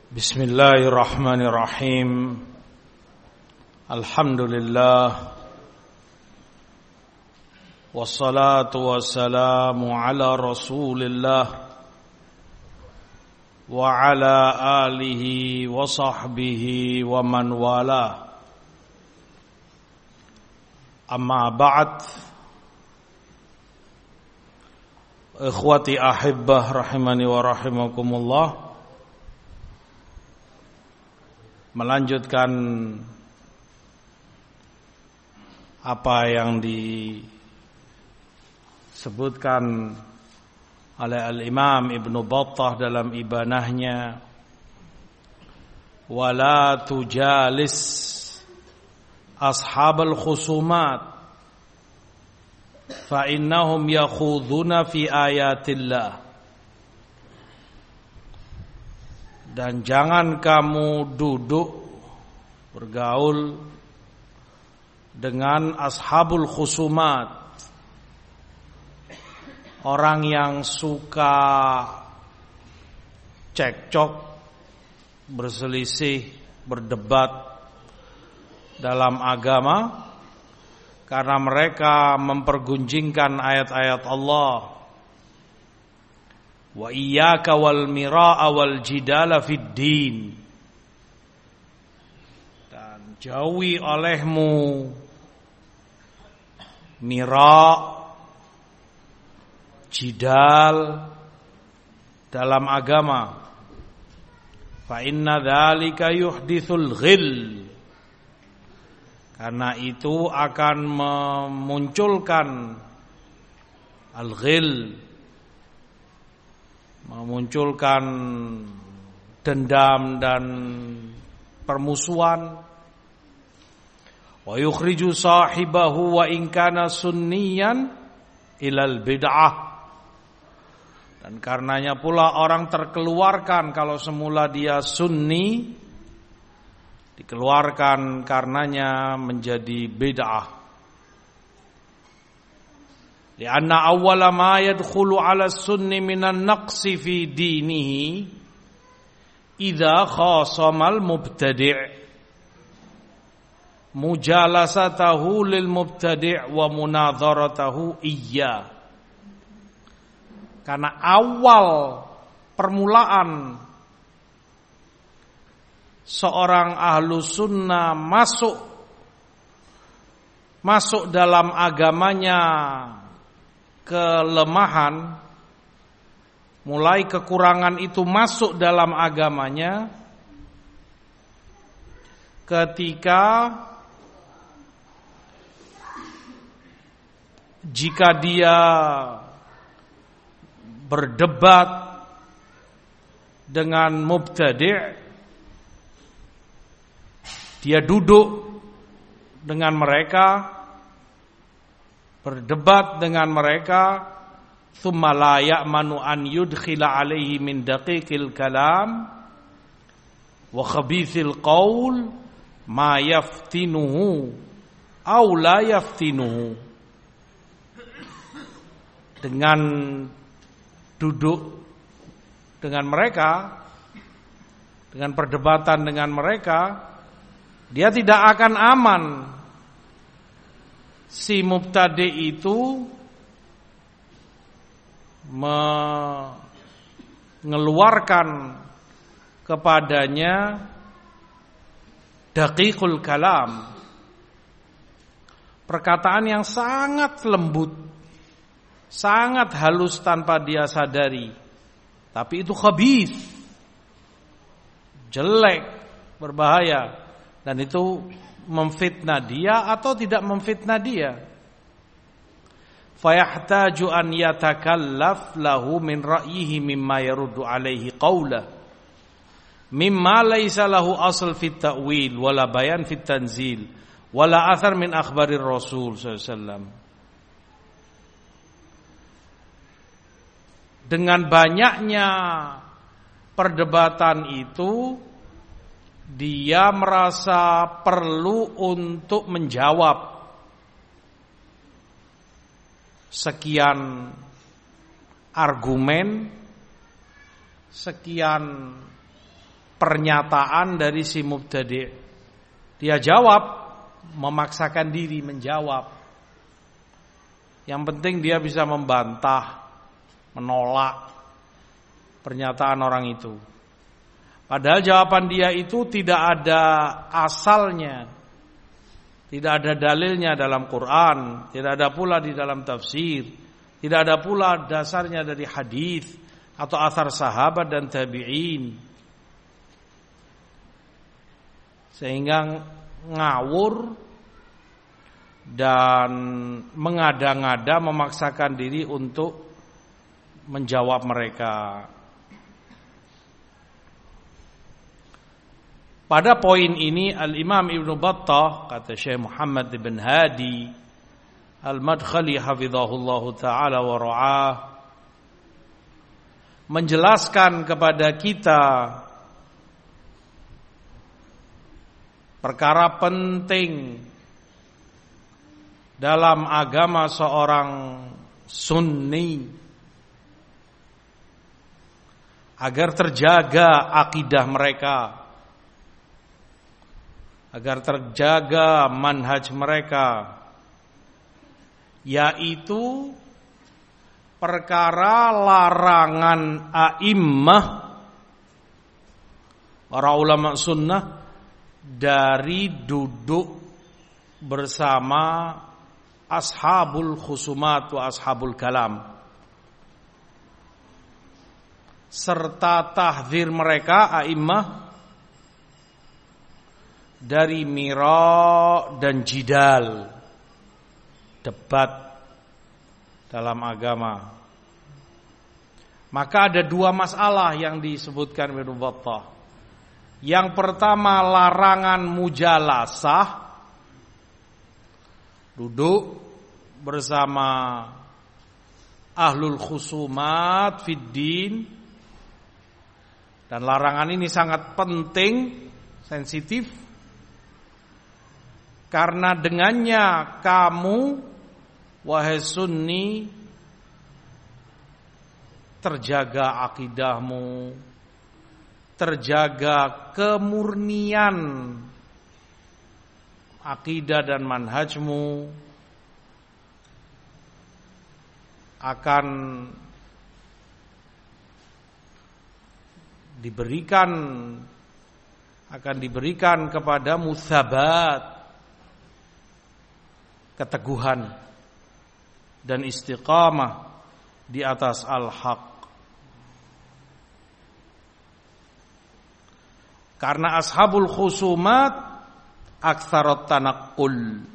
Bismillahirrahmanirrahim. Alhamdulillah. Wassalatu wassalamu ala Rasulillah wa ala alihi wa sahbihi wa man wala. Amma ba'd. Ikhwati ahibbah rahimani wa rahimakumullah. Melanjutkan apa yang disebutkan oleh Al-Imam Ibnu Battah dalam ibanahnya, wala tujalis ashabal khusumat fa innahum yakhudhuna fi ayatillah. Dan jangan kamu duduk bergaul dengan ashabul khusumat, orang yang suka cekcok, berselisih, berdebat dalam agama, karena mereka mempergunjingkan ayat-ayat Allah. Wa iyyaka wal mira'a wal jidala fid din. Dan jauhi olehmu mira', jidal dalam agama. Fa inna dzalika yuhditsul ghil. Karena itu akan memunculkan al-ghil, memunculkan dendam dan permusuhan. Wa yukhriju sahibahu wa in kana sunniyan ilal bid'ah. Dan karenanya pula orang terkeluarkan kalau semula dia sunni, dikeluarkan karenanya menjadi bid'ah. Lianna awwala ma yadkhulu 'ala sunni minan naqsi fi dinihi idza khasamal mubtadi' mujalasatahu lil mubtadi' wa munadharatahu iyya. Karena awal permulaan seorang ahlu sunnah masuk dalam agamanya kelemahan, mulai kekurangan itu masuk dalam agamanya ketika jika dia berdebat dengan mubtadi', dia duduk dengan mereka, berdebat dengan mereka, thumma la ya'manu an yudkhila alaihi min daqiqil kalam wa khabithil qaul ma yaftinuhu aw la yaftinuhu. Dengan duduk dengan mereka, dengan perdebatan dengan mereka, dia tidak akan aman. Si mubtadi itu mengeluarkan kepadanya daqiqul kalam, perkataan yang sangat lembut, sangat halus tanpa dia sadari, tapi itu khabith, jelek, berbahaya. Dan itu memfitnah dia atau tidak memfitnah dia. Fayahtaju an yatakallaf lahu min ra'yihi mimma yaruddu alaihi qawlah mimma laysa lahu asl fit ta'wil wala bayan fit tanzil wala athar min akhbarir rasul sallallahu alaihi wasallam. Dengan banyaknya perdebatan itu, dia merasa perlu untuk menjawab sekian argumen, sekian pernyataan dari si mubtadi'. Dia jawab, memaksakan diri menjawab. Yang penting dia bisa membantah, menolak pernyataan orang itu. Padahal jawaban dia itu tidak ada asalnya, tidak ada dalilnya dalam Quran, tidak ada pula di dalam tafsir, tidak ada pula dasarnya dari hadis atau athar sahabat dan tabi'in. Sehingga ngawur dan mengada-ngada memaksakan diri untuk menjawab mereka. Pada poin ini Al-Imam Ibnu Battah, kata Syekh Muhammad bin Hadi Al-Madkhali hafizahullahu ta'ala wa ra'ah, menjelaskan kepada kita perkara penting dalam agama seorang Sunni agar terjaga akidah mereka, agar terjaga manhaj mereka, yaitu perkara larangan a'immah, para ulama sunnah, dari duduk bersama ashabul khusumat wa ashabul kalam, serta tahdzir mereka a'immah dari mira dan jidal, debat dalam agama. Maka ada dua masalah yang disebutkan Ibnu Battah. Yang pertama, larangan mujalasah, duduk bersama ahlul khusumat fid din. Dan larangan ini sangat penting, sensitif, karena dengannya kamu, wahai Sunni, terjaga akidahmu, terjaga kemurnian akidah dan manhajmu, akan diberikan kepadamu tsabat, keteguhan dan istiqamah di atas al-haq. Karena ashabul khusumat aktsarat tanaqqul.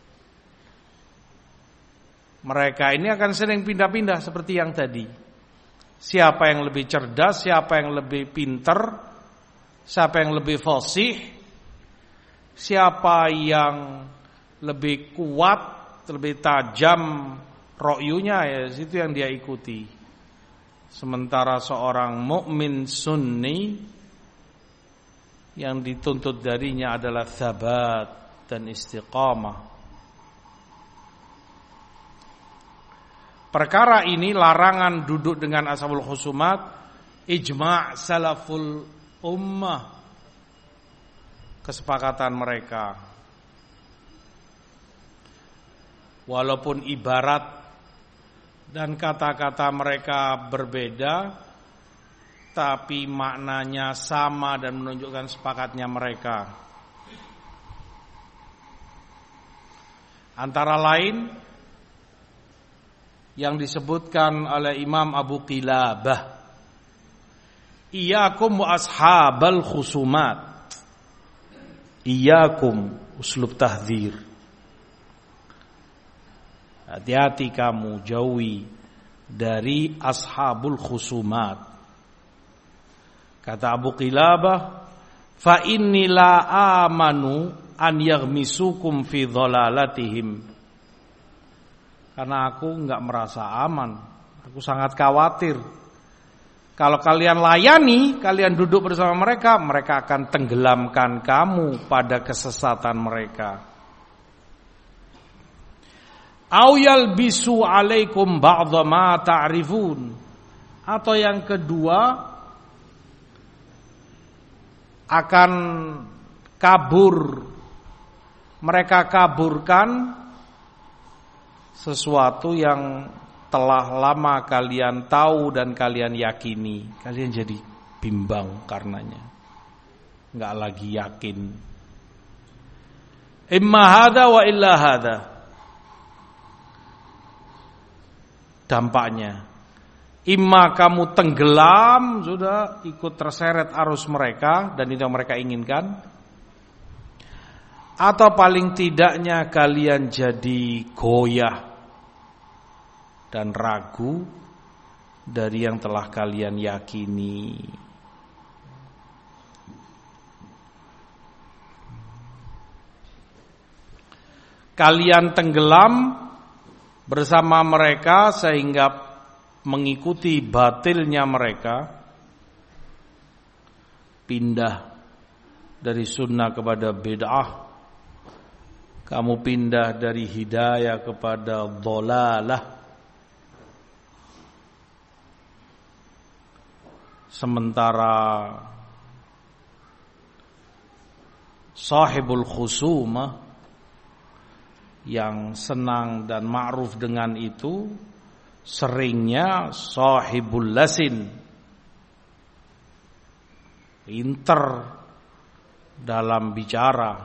Mereka ini akan sering pindah-pindah seperti yang tadi. Siapa yang lebih cerdas, siapa yang lebih pinter, siapa yang lebih fasih, siapa yang lebih kuat, lebih tajam ro'yunya, ya itu yang dia ikuti. Sementara seorang mukmin Sunni yang dituntut darinya adalah tsabat dan istiqamah. Perkara ini, larangan duduk dengan ashabul khusumat, ijma' salaful ummah, kesepakatan mereka. Walaupun ibarat dan kata-kata mereka berbeda, tapi maknanya sama dan menunjukkan sepakatnya mereka. Antara lain yang disebutkan oleh Imam Abu Qilabah, iyyakum wa ashabal khusumat. Iyyakum, uslub tahdzir. Hati-hati kamu, jauhi dari ashabul khusumat. Kata Abu Qilabah, fa inni la amanu an yaghmisukum fi dhalalatihim. Karena aku enggak merasa aman, aku sangat khawatir. Kalau kalian layani, kalian duduk bersama mereka, mereka akan tenggelamkan kamu pada kesesatan mereka. Au yalbisu alaikum ba'dha ma ta'rifun. Atau yang kedua, akan kabur. Mereka kaburkan sesuatu yang telah lama kalian tahu dan kalian yakini. Kalian jadi bimbang karenanya, enggak lagi yakin. Imma hadza wa illa hadza. Dampaknya imma kamu tenggelam, sudah ikut terseret arus mereka dan itu yang mereka inginkan, atau paling tidaknya kalian jadi goyah dan ragu dari yang telah kalian yakini. Kalian tenggelam bersama mereka sehingga mengikuti batilnya mereka, pindah dari sunnah kepada bid'ah, kamu pindah dari hidayah kepada dhalalah. Sementara sahibul khusumah yang senang dan ma'ruf dengan itu seringnya sahibul lasin, pinter dalam bicara,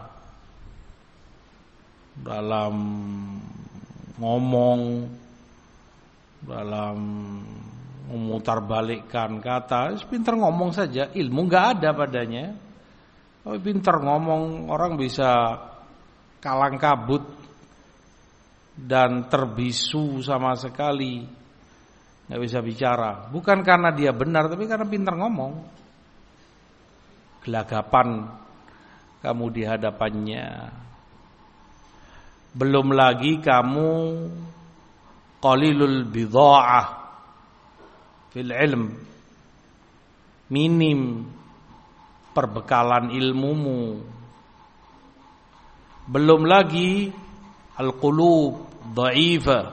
dalam ngomong, dalam memutarbalikkan kata. Pinter ngomong saja, ilmu enggak ada padanya. Tapi pinter ngomong, orang bisa kalang kabut dan terbisu sama sekali, nggak bisa bicara. Bukan karena dia benar, tapi karena pintar ngomong. Gelagapan kamu di hadapannya. Belum lagi kamu qalilul bidha'ah fil ilm, minim perbekalan ilmumu. Belum lagi al-qulub dha'ifah,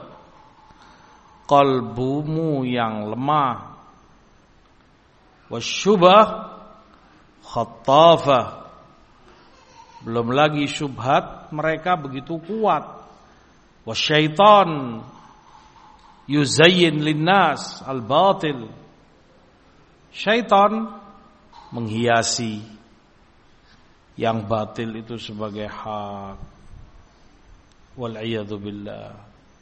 qalbumu yang lemah, wasyubah khattafah, belum lagi syubhat mereka begitu kuat, wasyaitan yuzayyin linnas al-batil, syaitan menghiasi yang batil itu sebagai hak. Wal'iyadu billah.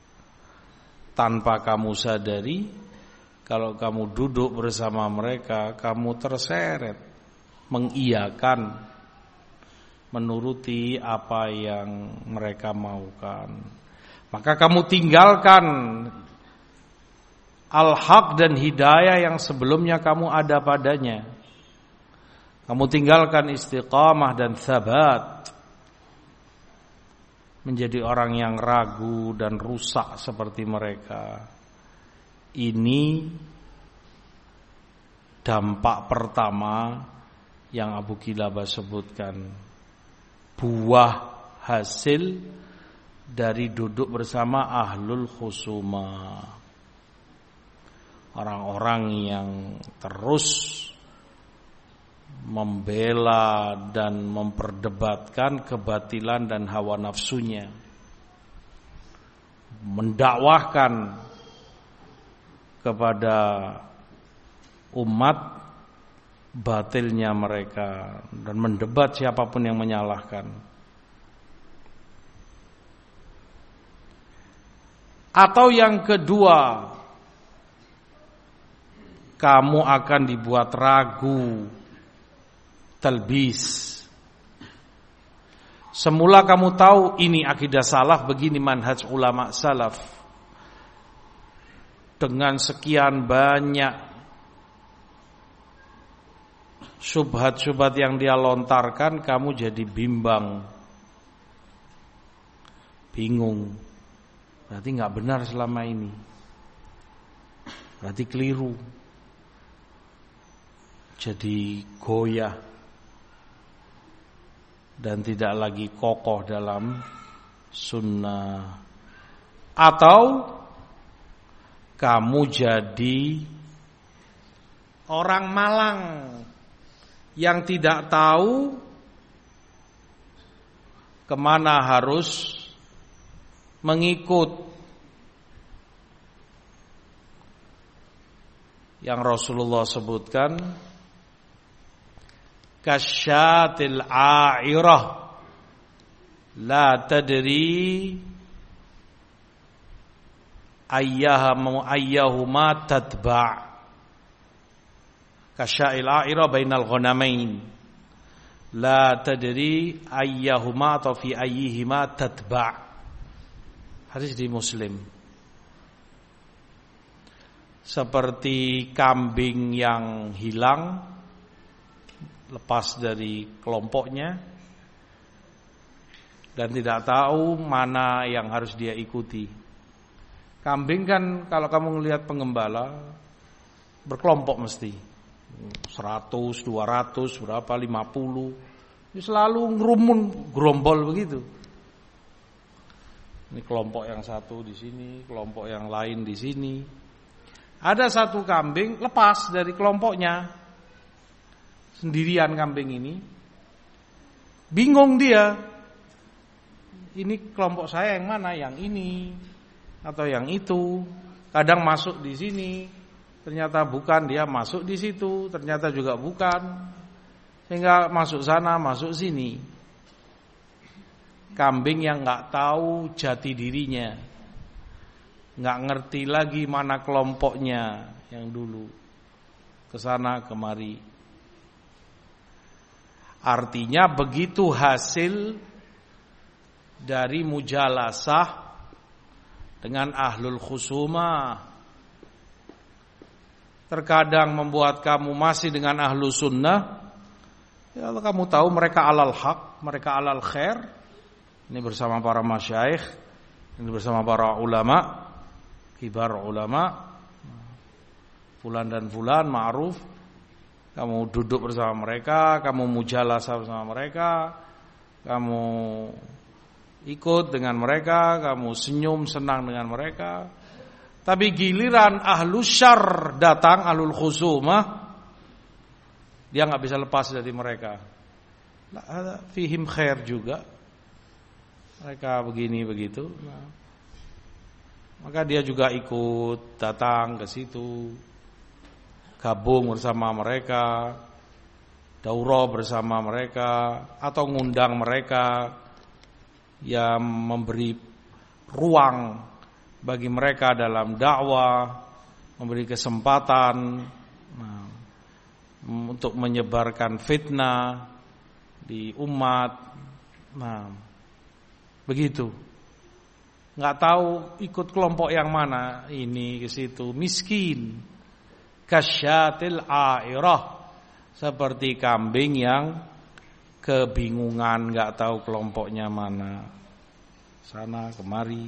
Tanpa kamu sadari, kalau kamu duduk bersama mereka, kamu terseret mengiyakan, menuruti apa yang mereka maukan. Maka kamu tinggalkan al-haq dan hidayah yang sebelumnya kamu ada padanya. Kamu tinggalkan istiqamah dan thabat, menjadi orang yang ragu dan rusak seperti mereka. Ini dampak pertama yang Abu Kilabah sebutkan, buah hasil dari duduk bersama ahlul khusumah, orang-orang yang terus membela dan memperdebatkan kebatilan dan hawa nafsunya, mendakwahkan kepada umat batilnya mereka dan mendebat siapapun yang menyalahkan. Atau yang kedua, kamu akan dibuat ragu, talbis. Semula kamu tahu ini akidah salaf, begini manhaj ulama salaf. Dengan sekian banyak syubhat-syubhat yang dia lontarkan, kamu jadi bimbang, bingung. Berarti gak benar selama ini, berarti keliru. Jadi goyah dan tidak lagi kokoh dalam sunnah. Atau kamu jadi orang malang yang tidak tahu kemana harus mengikut yang Rasulullah sebutkan, kasyatil a'irah la tadri ayyahuma tatba', kasyail a'irah bainal ghanamain la tadri ayyahuma atau fi ayyihima tatba'. Hadis di Muslim. Seperti kambing yang hilang, lepas dari kelompoknya dan tidak tahu mana yang harus dia ikuti. Kambing kan kalau kamu ngelihat pengembala berkelompok mesti 100, 200, berapa 50. Ini selalu ngerumun gerombol begitu. Ini kelompok yang satu di sini, kelompok yang lain di sini. Ada satu kambing lepas dari kelompoknya, sendirian kambing ini. Bingung dia. Ini kelompok saya yang mana? Yang ini atau yang itu? Kadang masuk di sini, ternyata bukan, dia masuk di situ, ternyata juga bukan. Sehingga masuk sana, masuk sini. Kambing yang enggak tahu jati dirinya. Nggak ngerti lagi mana kelompoknya yang dulu, kesana kemari. Artinya begitu hasil dari mujalasah dengan ahlul khusumah, terkadang membuat kamu masih dengan ahlu sunnah. Ya, kalau kamu tahu mereka alal haq, mereka alal khair. Ini bersama para masyayikh, ini bersama para ulama, kibar ulama, fulan dan fulan ma'ruf. Kamu duduk bersama mereka, kamu mujalasah bersama mereka, kamu ikut dengan mereka, kamu senyum senang dengan mereka. Tapi giliran ahlu syarr datang, ahlul khusumah, dia nggak bisa lepas dari mereka. Fihim khair juga, mereka begini begitu. Maka dia juga ikut datang ke situ, gabung bersama mereka, daurah bersama mereka, atau ngundang mereka, yang memberi ruang bagi mereka dalam dakwah, memberi kesempatan untuk menyebarkan fitnah di umat. Begitu. Nggak tahu ikut kelompok yang mana, ini ke situ, miskin. Kasyatil a'irah, seperti kambing yang kebingungan, nggak tahu kelompoknya mana, sana kemari.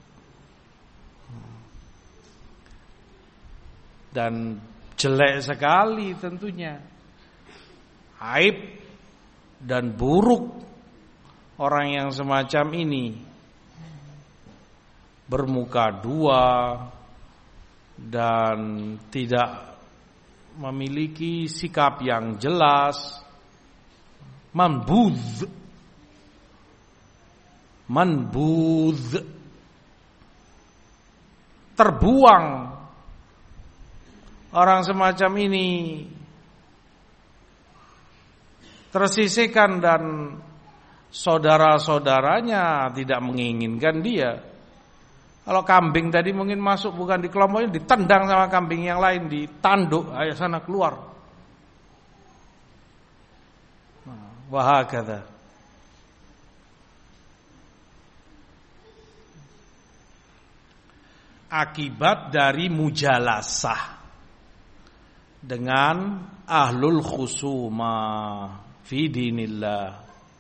Dan jelek sekali tentunya, aib dan buruk orang yang semacam ini, bermuka dua dan tidak memiliki sikap yang jelas, manbudh, terbuang. Orang semacam ini tersisihkan dan saudara-saudaranya tidak menginginkan dia. Kalau kambing tadi mungkin masuk bukan di kelompoknya, ditendang sama kambing yang lain, ditanduk, ayo sana keluar. Wahakadha. Akibat dari mujalasah dengan ahlul khusumah fi dinillah.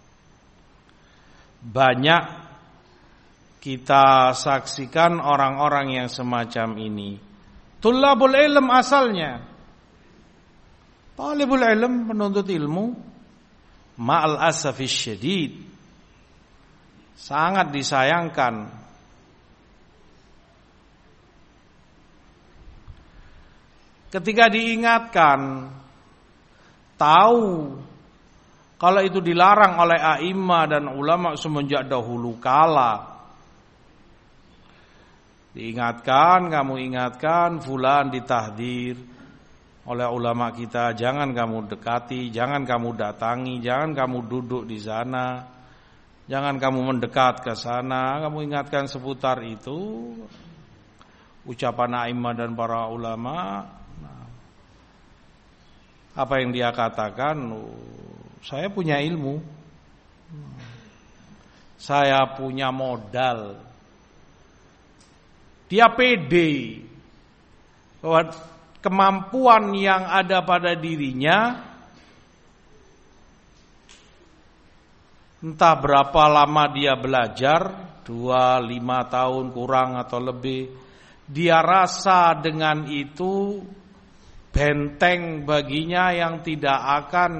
Banyak kita saksikan orang-orang yang semacam ini. Tullabul ilm asalnya, talibul ilm, penuntut ilmu, ma'al asafis syadid, sangat disayangkan ketika diingatkan, tahu Kalau itu dilarang oleh a'immah dan ulama semenjak dahulu kala. Diingatkan, kamu ingatkan, fulan ditahdir oleh ulama kita, jangan kamu dekati, jangan kamu datangi, jangan kamu duduk di sana, jangan kamu mendekat ke sana. Kamu ingatkan seputar itu, ucapan a'immah dan para ulama. Apa yang dia katakan, saya punya ilmu, saya punya modal. Dia pede bahwa kemampuan yang ada pada dirinya, entah berapa lama dia belajar, 2-5 tahun kurang atau lebih, dia rasa dengan itu benteng baginya yang tidak akan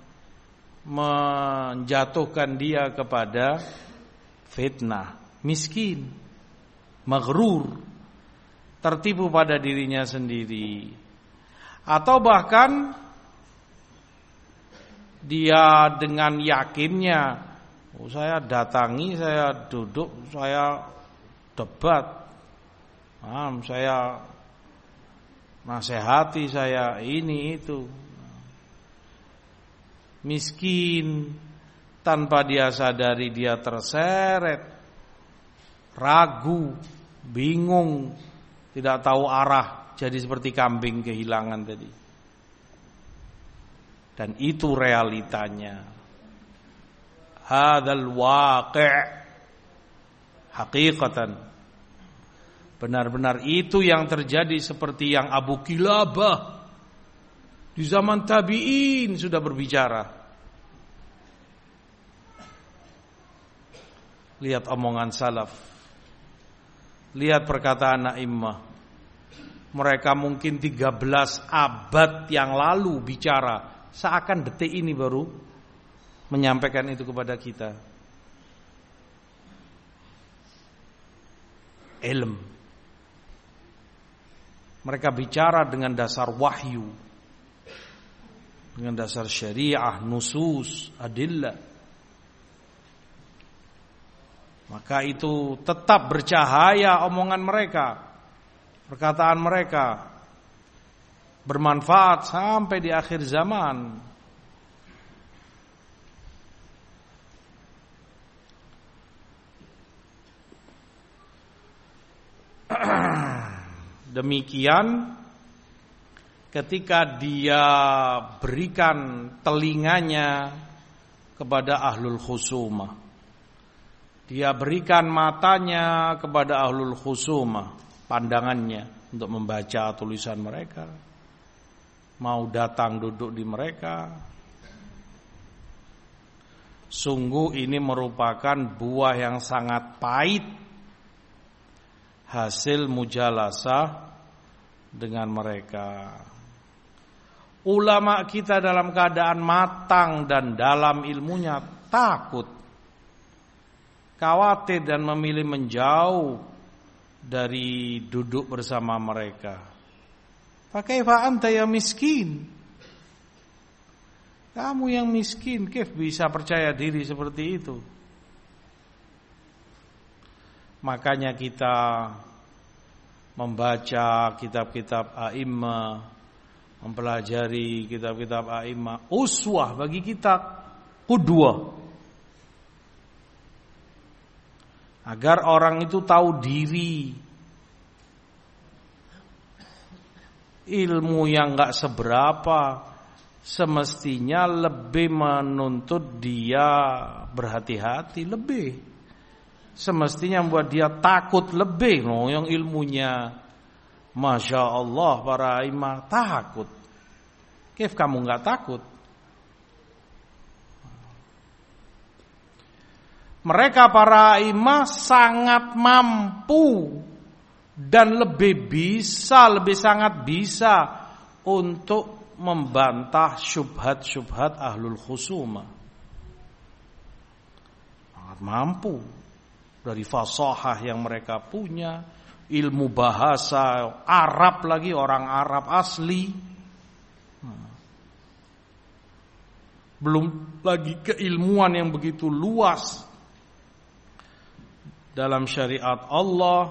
menjatuhkan dia kepada fitnah. Miskin, maghrur, tertipu pada dirinya sendiri. Atau bahkan dia dengan yakinnya, saya datangi, saya duduk, saya debat, saya nasihati, saya ini itu. Miskin, tanpa dia sadari dia terseret, ragu, bingung, tidak tahu arah, jadi seperti kambing kehilangan tadi. Dan itu realitanya. Hadzal waqi', haqiqatan. Benar-benar itu yang terjadi, seperti yang Abu Kilabah di zaman tabi'in sudah berbicara. Lihat omongan salaf, lihat perkataan a'immah. Mereka mungkin 13 abad yang lalu bicara, seakan detik ini baru menyampaikan itu kepada kita. Ilm. Mereka bicara dengan dasar wahyu, dengan dasar syariah, nusus, adillah. Maka itu tetap bercahaya omongan mereka, perkataan mereka, bermanfaat sampai di akhir zaman. Demikian ketika dia berikan telinganya kepada ahlul khusumah, dia berikan matanya kepada ahlul khusumah, pandangannya untuk membaca tulisan mereka, mau datang duduk di mereka. Sungguh ini merupakan buah yang sangat pahit, hasil mujalasah dengan mereka. Ulama kita dalam keadaan matang dan dalam ilmunya takut, khawatir dan memilih menjauh dari duduk bersama mereka. Fakaifa anta ya miskin? Kamu yang miskin, kif bisa percaya diri seperti itu? Makanya kita membaca kitab-kitab a'immah, mempelajari kitab-kitab a'immah, uswah bagi kita, qudwah. Agar orang itu tahu diri. Ilmu yang enggak seberapa semestinya lebih menuntut dia berhati-hati lebih. Semestinya membuat dia takut lebih. Yang ilmunya Masya Allah para imam takut. Kif kamu enggak takut? Mereka para imam sangat mampu dan lebih sangat bisa untuk membantah syubhat-syubhat ahlul khusumah. Sangat mampu, dari fasahah yang mereka punya, ilmu bahasa Arab lagi, orang Arab asli. belum lagi keilmuan yang begitu luas dalam syariat Allah.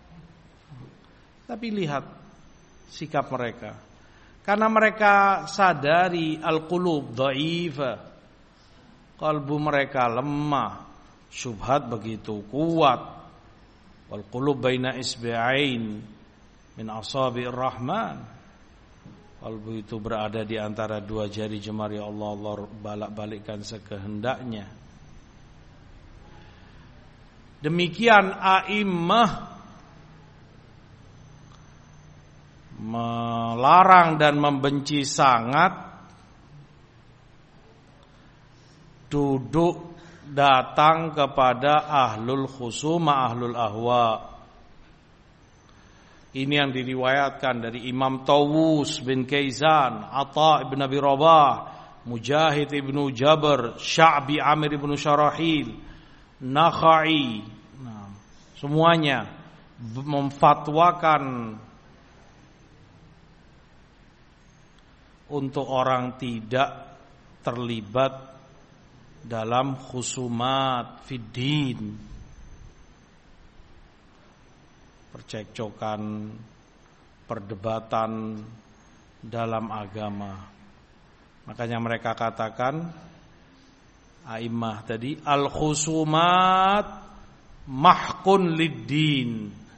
Tapi lihat sikap mereka, karena mereka sadari al-qulub dhaifah, kalbu mereka lemah, syubhat begitu kuat. Wal qulub baina isba'ain min asabi'ir rahman, kalbu itu berada di antara dua jari jemari Allah. Allah balak-balikkan sekehendaknya. Demikian a'immah melarang dan membenci sangat duduk datang kepada ahlul khusuma, ahlul ahwa. Ini yang diriwayatkan dari Imam Tawus bin Kaisan, Atha ibn Abi Rabah, Mujahid ibn Jabr, Sya'bi Amir ibn Syarahil, Nakhai. Semuanya memfatwakan untuk orang tidak terlibat dalam khusumat fiddin, percekcokan, perdebatan dalam agama. Makanya mereka katakan, a'immah tadi, al-khusumat mahkun lid-din.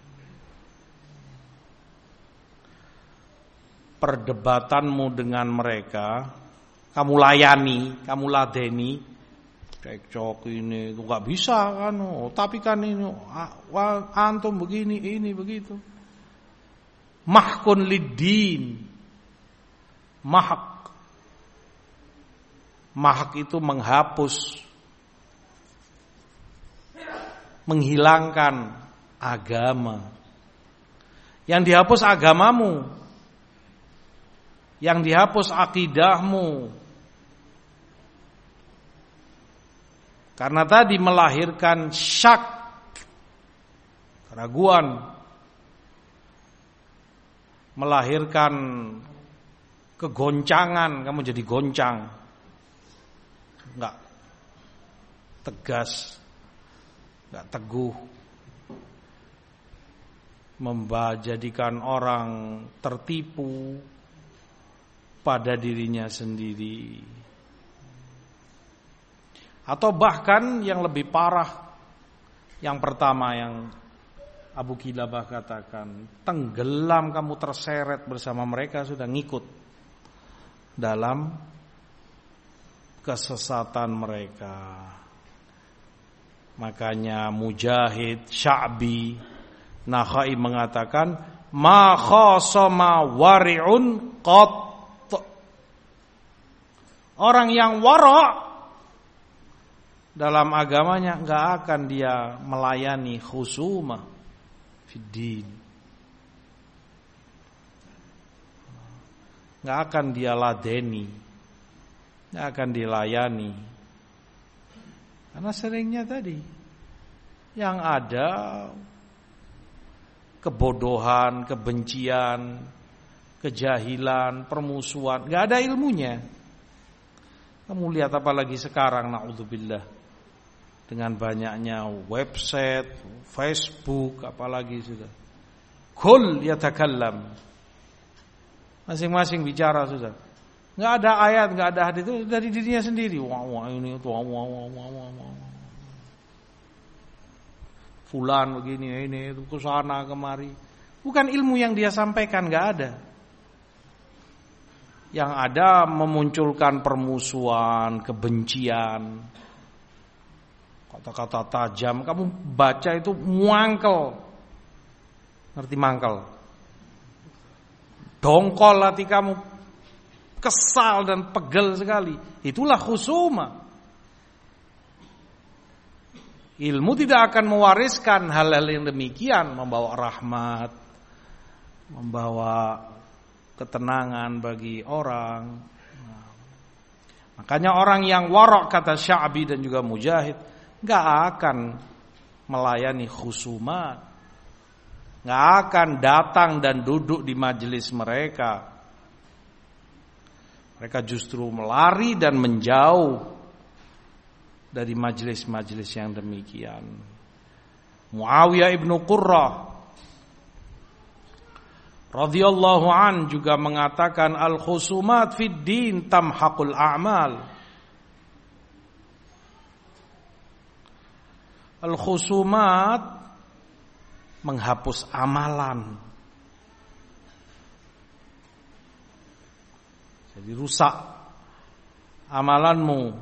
Perdebatanmu dengan mereka, kamu layani, kamu ladeni, cekcok ini itu nggak bisa kan? Tapi kan ini antum begini, ini begitu. Mahkun lid-din, mahak itu menghapus, menghilangkan agama. Yang dihapus agamamu, yang dihapus akidahmu. Karena tadi melahirkan syak, keraguan, melahirkan kegoncangan, kamu jadi goncang, enggak tegas, enggak teguh, menjadikan orang tertipu pada dirinya sendiri. Atau bahkan yang lebih parah, yang pertama yang Abu Kilabah katakan, tenggelam kamu, terseret bersama mereka, sudah ngikut dalam kesesatan mereka. Makanya Mujahid, Sya'bi, Nakhai mengatakan, ma khasama wari'un qat. Orang yang wara' dalam agamanya enggak akan dia melayani khusumah fiddin, enggak akan dia ladeni, enggak akan dilayani. Karena seringnya tadi yang ada kebodohan, kebencian, kejahilan, permusuhan, enggak ada ilmunya. Kamu lihat apalagi sekarang, na'udzubillah, dengan banyaknya website, Facebook, apalagi sudah. Kul yatakallam, masing-masing bicara sudah. Enggak ada ayat, enggak ada hadis, itu dari dirinya sendiri. Wah ini itu, fulan begini, ini itu, kesana kemari. Bukan ilmu yang dia sampaikan, enggak ada. Yang ada memunculkan permusuhan, kebencian, kata-kata tajam. Kamu baca itu muangkel, ngerti mangkel? Dongkol hati kamu, kesal dan pegel sekali. Itulah khusumah. Ilmu tidak akan mewariskan hal-hal yang demikian, membawa rahmat, membawa ketenangan bagi orang. Makanya orang yang warok, kata Sya'bi dan juga Mujahid, gak akan melayani khusumat, gak akan datang dan duduk di majelis mereka. Mereka justru melari dan menjauh dari majelis-majelis yang demikian. Muawiyah ibnu Qurrah radhiyallahu an juga mengatakan al-khusumat fid din tamhaqul a'mal. Al-khusumat menghapus amalan. Jadi rusak amalanmu.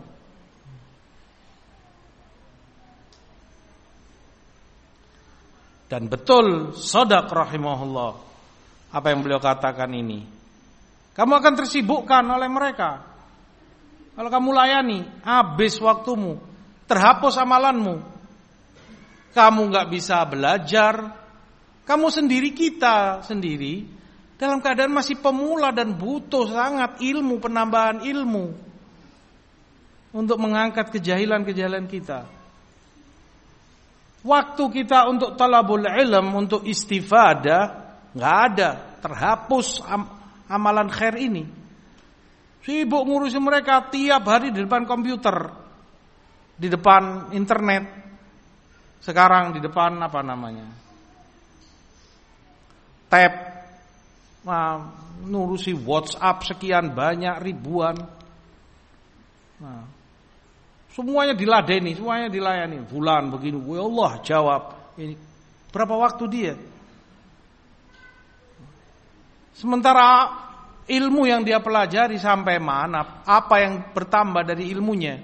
Dan betul Shadaq rahimahullah apa yang beliau katakan ini. Kamu akan tersibukkan oleh mereka. Kalau kamu layani, habis waktumu, terhapus amalanmu. Kamu gak bisa belajar. Kamu sendiri, kita sendiri dalam keadaan masih pemula dan butuh sangat ilmu, penambahan ilmu untuk mengangkat kejahilan-kejahilan kita. Waktu kita untuk talabul ilm, untuk istifadah, gak ada, terhapus amalan khair ini. Sibuk ngurusin mereka tiap hari di depan komputer, di depan internet, sekarang di depan apa namanya, tab, ngurusi WhatsApp sekian banyak ribuan. Semuanya diladeni, semuanya dilayani. Bulan begini, ya Allah jawab. Ini berapa waktu dia? Sementara ilmu yang dia pelajari sampai mana? Apa yang bertambah dari ilmunya?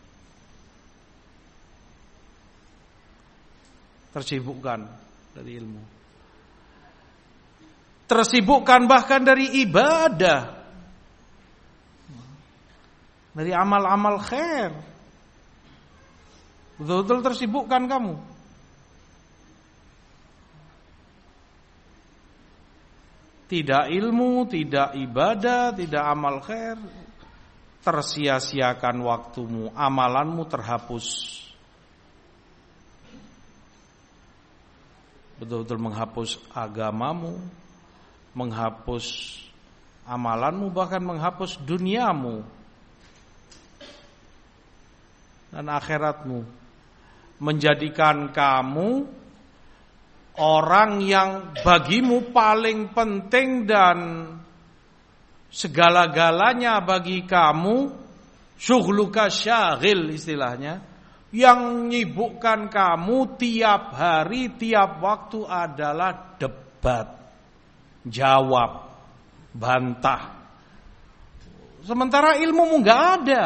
Tersibukkan dari ilmu. Tersibukkan bahkan dari ibadah. Dari amal-amal khair. Betul-betul tersibukkan kamu. Tidak ilmu, tidak ibadah, tidak amal khair. Tersia-siakan waktumu, amalanmu terhapus. Betul-betul menghapus agamamu, menghapus amalanmu, bahkan menghapus duniamu dan akhiratmu. Menjadikan kamu orang yang bagimu paling penting dan segala-galanya bagi kamu, syughluka syaghil istilahnya, yang menyibukkan kamu tiap hari, tiap waktu adalah debat, jawab, bantah. Sementara ilmumu gak ada,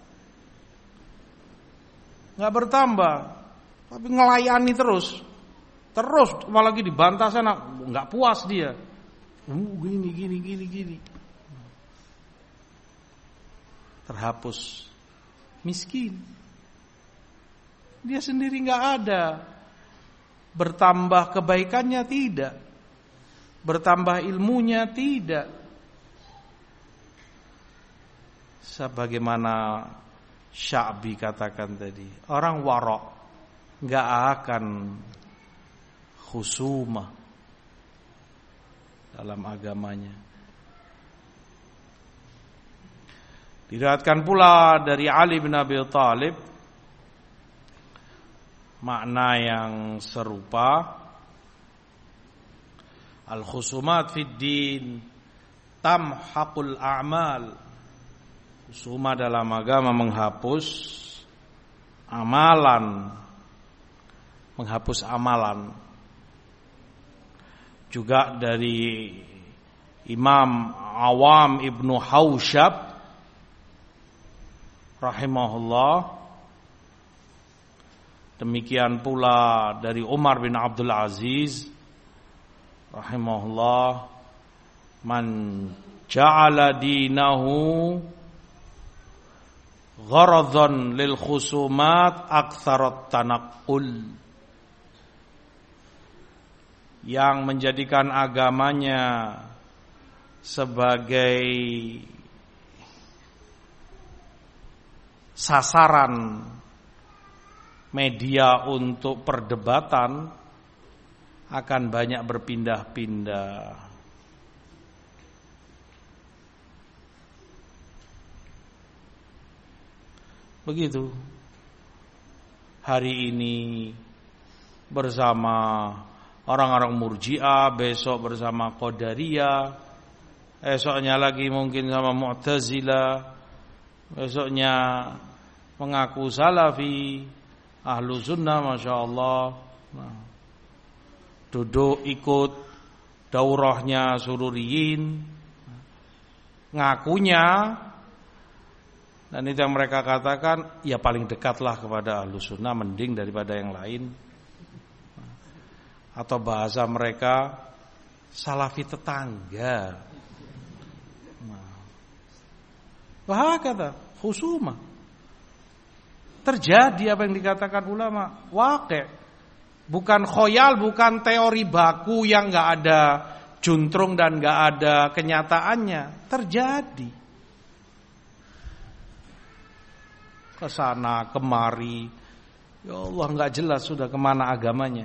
gak bertambah, tapi ngelayani terus apalagi dibantah sana, gak puas dia. Gini. Terhapus, miskin. Dia sendiri gak ada. Bertambah kebaikannya tidak, bertambah ilmunya tidak. Sebagaimana Sya'bi katakan tadi, orang warok gak akan khusumah dalam agamanya. Diriwayatkan pula dari Ali bin Abi Thalib makna yang serupa, al-khusumat fid din tamhaqul a'mal. Khusumah dalam agama menghapus amalan, Juga dari Imam Awam Ibnu Haushab rahimahullah. Demikian pula dari Umar bin Abdul Aziz rahimahullah, man ja'ala dinahu gharadhan lil khusumat aktsarat tanaqqul, yang menjadikan agamanya sebagai sasaran media untuk perdebatan akan banyak berpindah-pindah. Begitu. Hari ini bersama orang-orang Murji'ah, besok bersama Qadariyah, esoknya lagi mungkin sama Mu'tazilah, besoknya mengaku Salafi, Ahlu Sunnah, Masya Allah. Nah, duduk ikut daurahnya Sururiyin, ngakunya, dan itu yang mereka katakan, ya paling dekatlah kepada Ahlu Sunnah, mending daripada yang lain. Atau bahasa mereka, Salafi tetangga. Wah kata khusumah. Terjadi apa yang dikatakan ulama, waqi'. Bukan khoyal, bukan teori baku yang enggak ada juntrung dan enggak ada kenyataannya. Terjadi. Kesana kemari, ya Allah enggak jelas sudah kemana agamanya.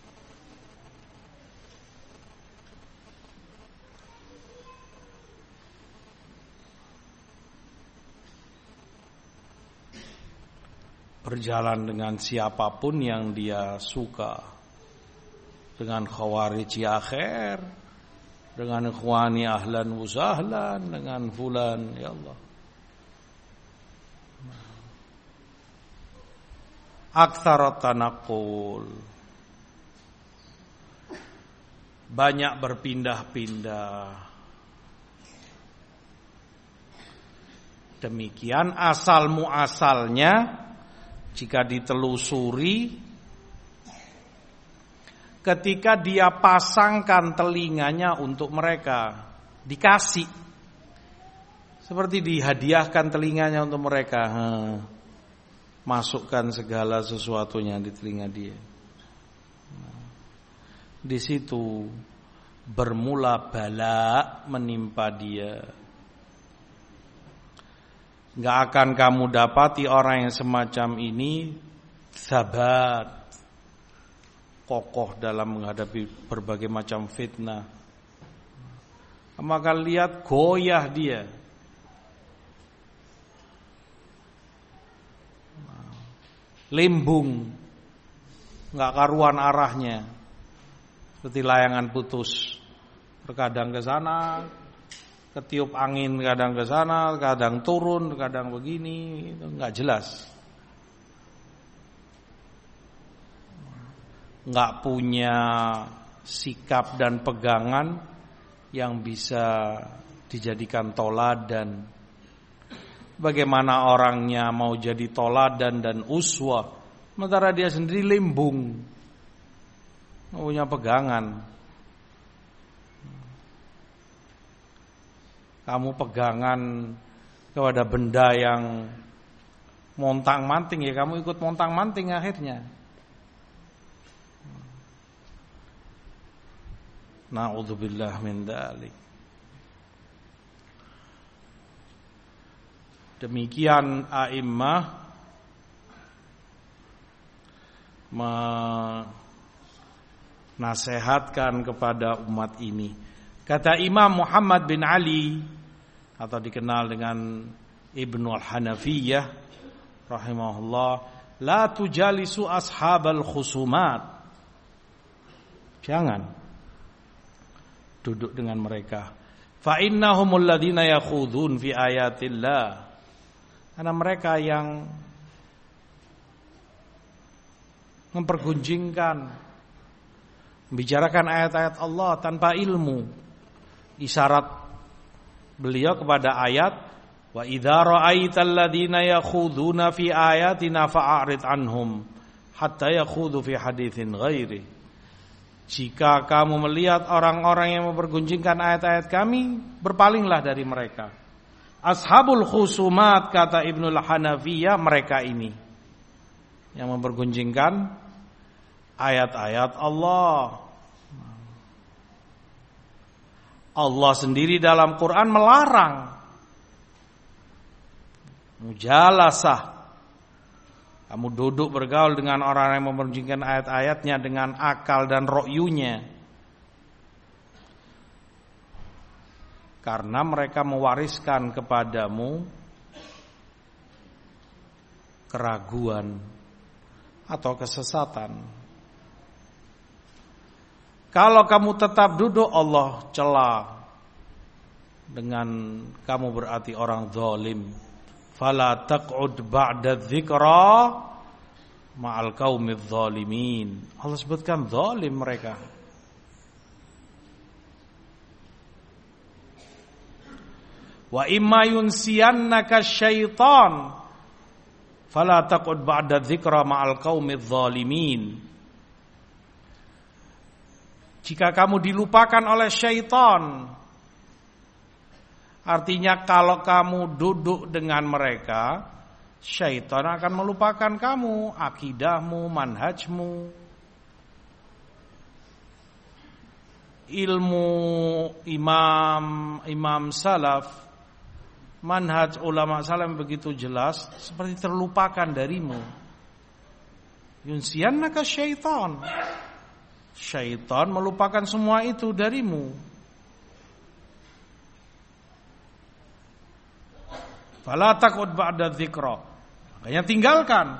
Berjalan dengan siapapun yang dia suka, dengan khawarij akhir, dengan ikhwani ahlan wa sahlan, dengan fulan, ya Allah. Aktsarat tanaqul, banyak berpindah-pindah. Demikian asal muasalnya. Jika ditelusuri, ketika dia pasangkan telinganya untuk mereka, dikasih, seperti dihadiahkan telinganya untuk mereka, masukkan segala sesuatunya di telinga dia. Di situ bermula bala menimpa dia. Gak akan kamu dapati orang yang semacam ini sabat, kokoh dalam menghadapi berbagai macam fitnah. Kamu akan lihat goyah dia. Limbung, gak karuan arahnya, seperti layangan putus. Terkadang ke sana, ketiup angin, kadang ke sana, kadang turun, kadang begini, itu enggak jelas. Enggak punya sikap dan pegangan yang bisa dijadikan toladan. Bagaimana orangnya mau jadi toladan dan uswah, sementara dia sendiri limbung, enggak punya pegangan. Kamu pegangan kepada benda yang montang-manting, ya kamu ikut montang-manting akhirnya. Na'udzubillah min dzalik. Demikian a'immah menasihatkan kepada umat ini. Kata Imam Muhammad bin Ali, atau dikenal dengan Ibnu al-Hanafiyah rahimahullah, la tujalisu ashabal khusumat. Jangan duduk dengan mereka. Fa innahumul ladzina yakhudun fi ayatillah. Karena mereka yang mempergunjingkan, membicarakan ayat-ayat Allah tanpa ilmu. Isyarat beliau kepada ayat, wa idza ra'aital ladzina yakhuduna fi ayatina fa'arid anhum hatta yakhudhu fi haditsin ghairi. Jika kamu melihat orang-orang yang mempergunjingkan ayat-ayat kami, berpalinglah dari mereka. Ashabul khusumat, kata Ibnul Hanafiyah, mereka ini yang mempergunjingkan ayat-ayat Allah. Allah sendiri dalam Quran melarang mujalasah. Kamu duduk bergaul dengan orang yang memperjuangkan ayat-ayatnya dengan akal dan ro'yunya. Karena mereka mewariskan kepadamu keraguan atau kesesatan. Kalau kamu tetap duduk, Allah cela dengan kamu berarti orang zalim. Fala taq'ud ba'da dzikra ma'al qaumidz zalimin. Allah sebutkan zalim mereka. Wa imma yunsiyannaka syaitan fala taq'ud ba'da dzikra ma'al qaumidz zalimin. Jika kamu dilupakan oleh syaitan, artinya kalau kamu duduk dengan mereka, syaitan akan melupakan kamu, akidahmu, manhajmu, ilmu imam salaf, manhaj ulama salaf begitu jelas, seperti terlupakan darimu. Yunsiyannaka syaitan. Syaitan melupakan semua itu darimu. Fala taqud ba'da dzikra. Makanya tinggalkan.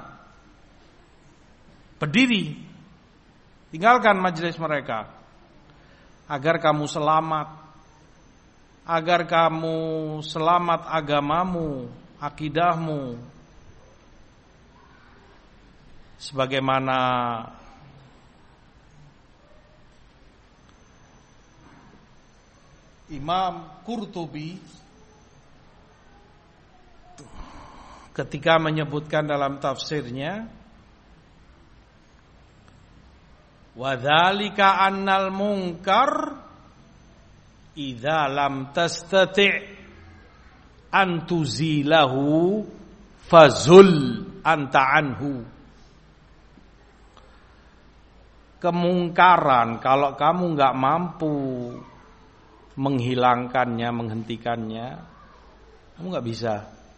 Berdiri. Tinggalkan majelis mereka. Agar kamu selamat. Agar kamu selamat agamamu, akidahmu. Sebagaimana Imam Qurtubi ketika menyebutkan dalam tafsirnya, wa dzalika annal munkar idza lam tastati' an tuzilahu fazul anta anhu. Kemungkaran kalau kamu enggak mampu menghilangkannya, menghentikannya, kamu enggak bisa.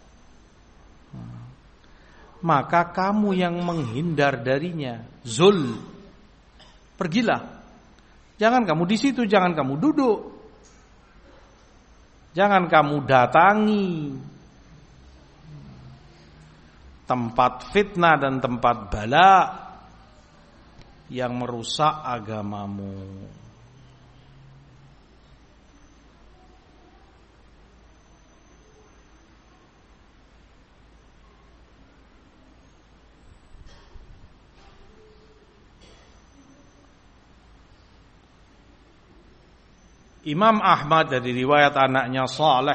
Maka kamu yang menghindar darinya, zul, pergilah. Jangan kamu di situ, jangan kamu duduk, jangan kamu datangi tempat fitnah dan tempat bala yang merusak agamamu. Imam Ahmad dari riwayat anaknya Saleh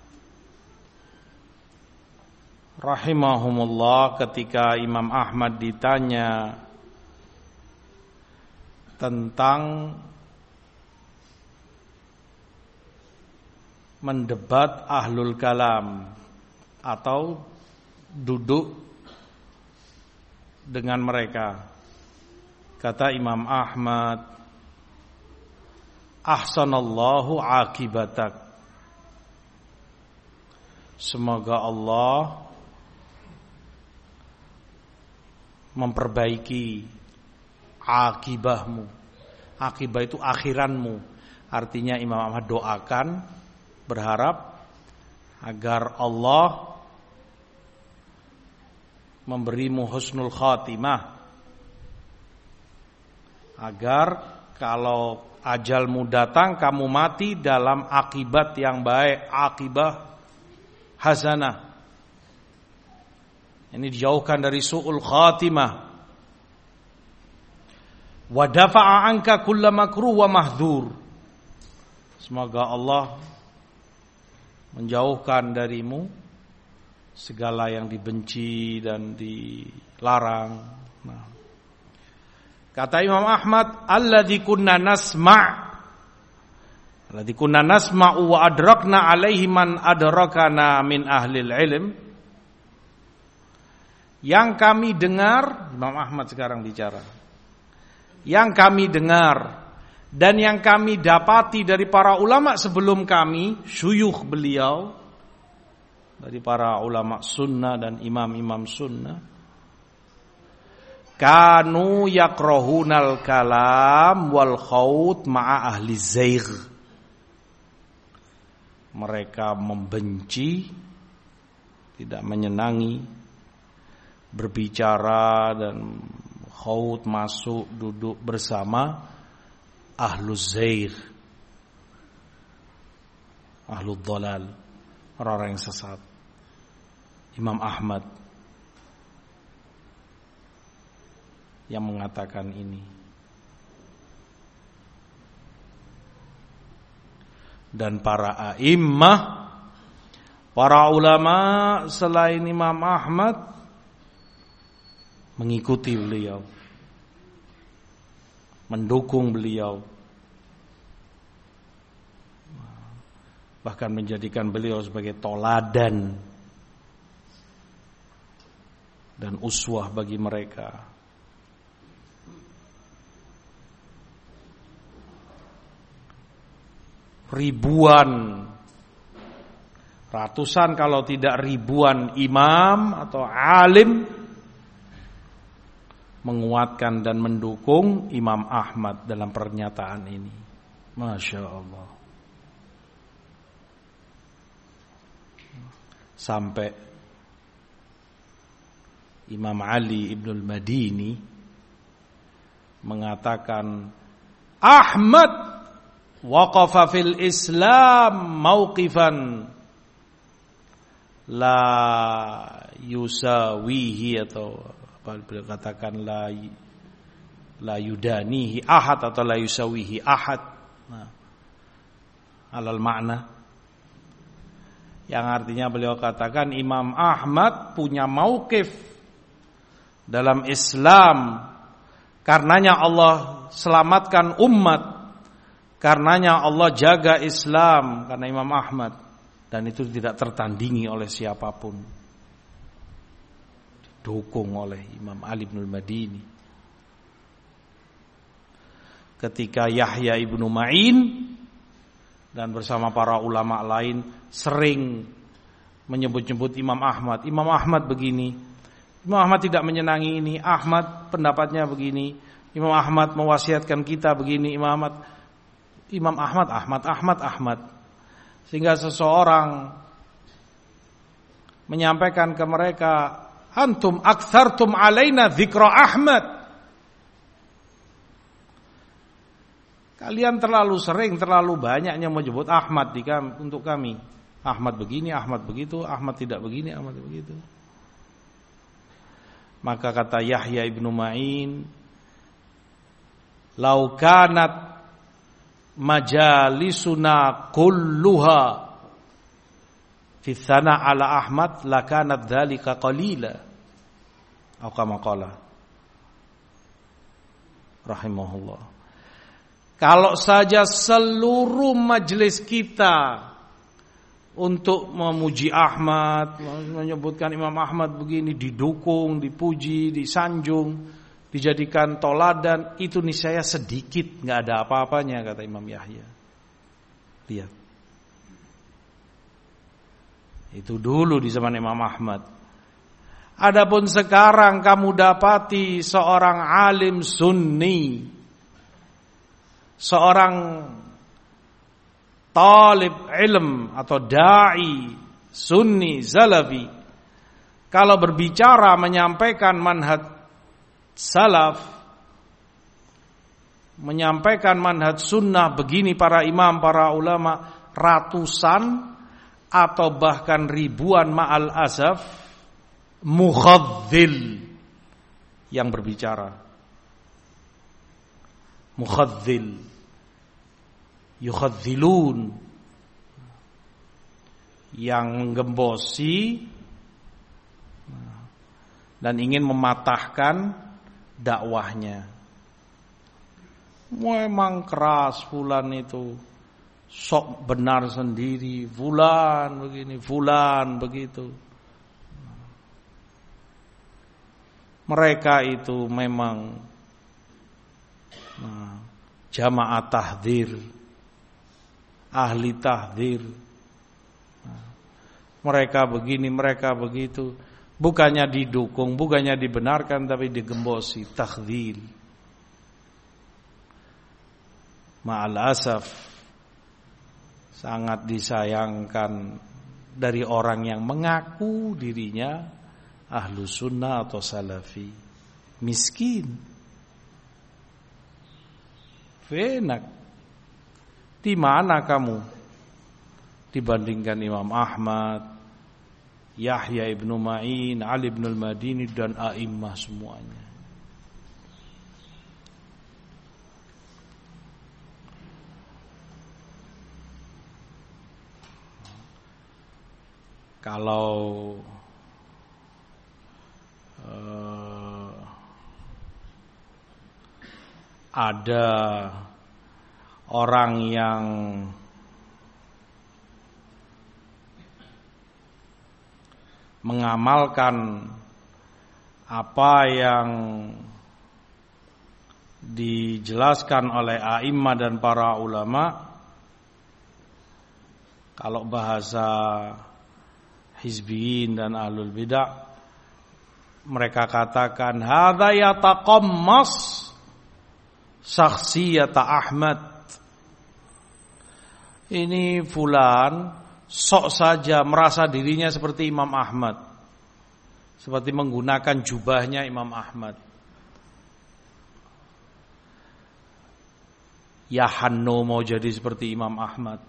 rahimahumullah, ketika Imam Ahmad ditanya tentang mendebat ahlul kalam atau duduk dengan mereka, kata Imam Ahmad, ahsanallahu akibatak. Semoga Allah memperbaiki akibahmu. Akibah itu akhiranmu. Artinya Imam Ahmad doakan, berharap agar Allah memberimu husnul khatimah, agar kalau ajalmu datang kamu mati dalam akibat yang baik, akibah hasanah. Ini dijauhkan dari su'ul khatimah. Wa dafa'a anka kulla makruh wa mahdzur. Semoga Allah menjauhkan darimu segala yang dibenci dan dilarang. Nah, kata Imam Ahmad, alladzi kunna nasma'u wa adrakna alaihi man adrakana min ahlil ilm. Yang kami dengar, Imam Ahmad sekarang bicara, yang kami dengar dan yang kami dapati dari para ulama sebelum kami, syuyukh beliau, dari para ulama sunnah dan imam-imam sunnah, kanu yakrahunal kalam wal khawt ma'a ahli zaigh. Mereka membenci, tidak menyenangi berbicara dan khaut masuk duduk bersama ahluz zair, ahlul dhalal, orang-orang yang sesat. Imam Ahmad yang mengatakan ini. Dan para a'immah, para ulama selain Imam Ahmad mengikuti beliau, mendukung beliau, bahkan menjadikan beliau sebagai toladan dan uswah bagi mereka. Ribuan, ratusan kalau tidak ribuan imam atau alim menguatkan dan mendukung Imam Ahmad dalam pernyataan ini. Masya Allah. Sampai Imam Ali Ibnul Madini mengatakan, Ahmad waqafa fil Islam mauqifan la yusawihi, atau apa beliau katakan, la yudanihi ahad atau la yusawihi ahad. Nah, alal makna, yang artinya beliau katakan Imam Ahmad punya mauqif dalam Islam, karenanya Allah selamatkan umat, karenanya Allah jaga Islam karena Imam Ahmad, dan itu tidak tertandingi oleh siapapun, didukung oleh Imam Ali bin Madini. Ketika Yahya ibnu Ma'in dan bersama para ulama lain sering menyebut-nyebut Imam Ahmad, Imam Ahmad begini, Imam Ahmad tidak menyenangi ini, Ahmad pendapatnya begini, Imam Ahmad mewasiatkan kita begini, Imam Ahmad. Sehingga seseorang menyampaikan ke mereka, antum aktsartum alaina dzikra Ahmad. Kalian terlalu sering, terlalu banyaknya menyebut Ahmad untuk kami. Ahmad begini, Ahmad begitu, Ahmad tidak begini, Ahmad begitu. Maka kata Yahya ibnu Ma'in, lau kanat majalisuna kulluha fi tsana ala Ahmad lakanat dzalika qalila, atau kama qala rahimahullah. Kalau saja seluruh majelis kita untuk memuji Ahmad, menyebutkan Imam Ahmad begini, didukung, dipuji, disanjung, dijadikan toladan, itu niscaya sedikit, nggak ada apa-apanya, kata Imam Yahya. Lihat, itu dulu di zaman Imam Ahmad. Adapun sekarang kamu dapati seorang alim sunni, seorang talib ilm atau da'i sunni salafi, kalau berbicara menyampaikan manhaj salaf, menyampaikan manhaj sunnah begini para imam, para ulama, ratusan atau bahkan ribuan ma'al asaf mukhadzil yang berbicara, mukhadzil, yukhadzilun, yang menggembosi dan ingin mematahkan dakwahnya. Memang keras fulan itu, sok benar sendiri, fulan begini, fulan begitu. Mereka itu memang jamaah tahdzir, ahli tahdzir. Mereka begini, mereka begitu. Bukannya didukung, bukannya dibenarkan, tapi digembosi, takhdzir. Ma'al asaf, sangat disayangkan dari orang yang mengaku dirinya ahlu sunnah atau salafi? Miskin. Fenak. Di mana kamu dibandingkan Imam Ahmad, Yahya ibnu Ma'in, Ali ibn al-Madini dan a'immah semuanya? Kalau ada orang yang mengamalkan apa yang dijelaskan oleh a'immah dan para ulama, kalau bahasa hizbiyin dan ahlul bidah, mereka katakan hadza yataqammas syakhsiyata Ahmad. Ini fulan sok saja merasa dirinya seperti Imam Ahmad, seperti menggunakan jubahnya Imam Ahmad. Ya Hanno mau jadi seperti Imam Ahmad.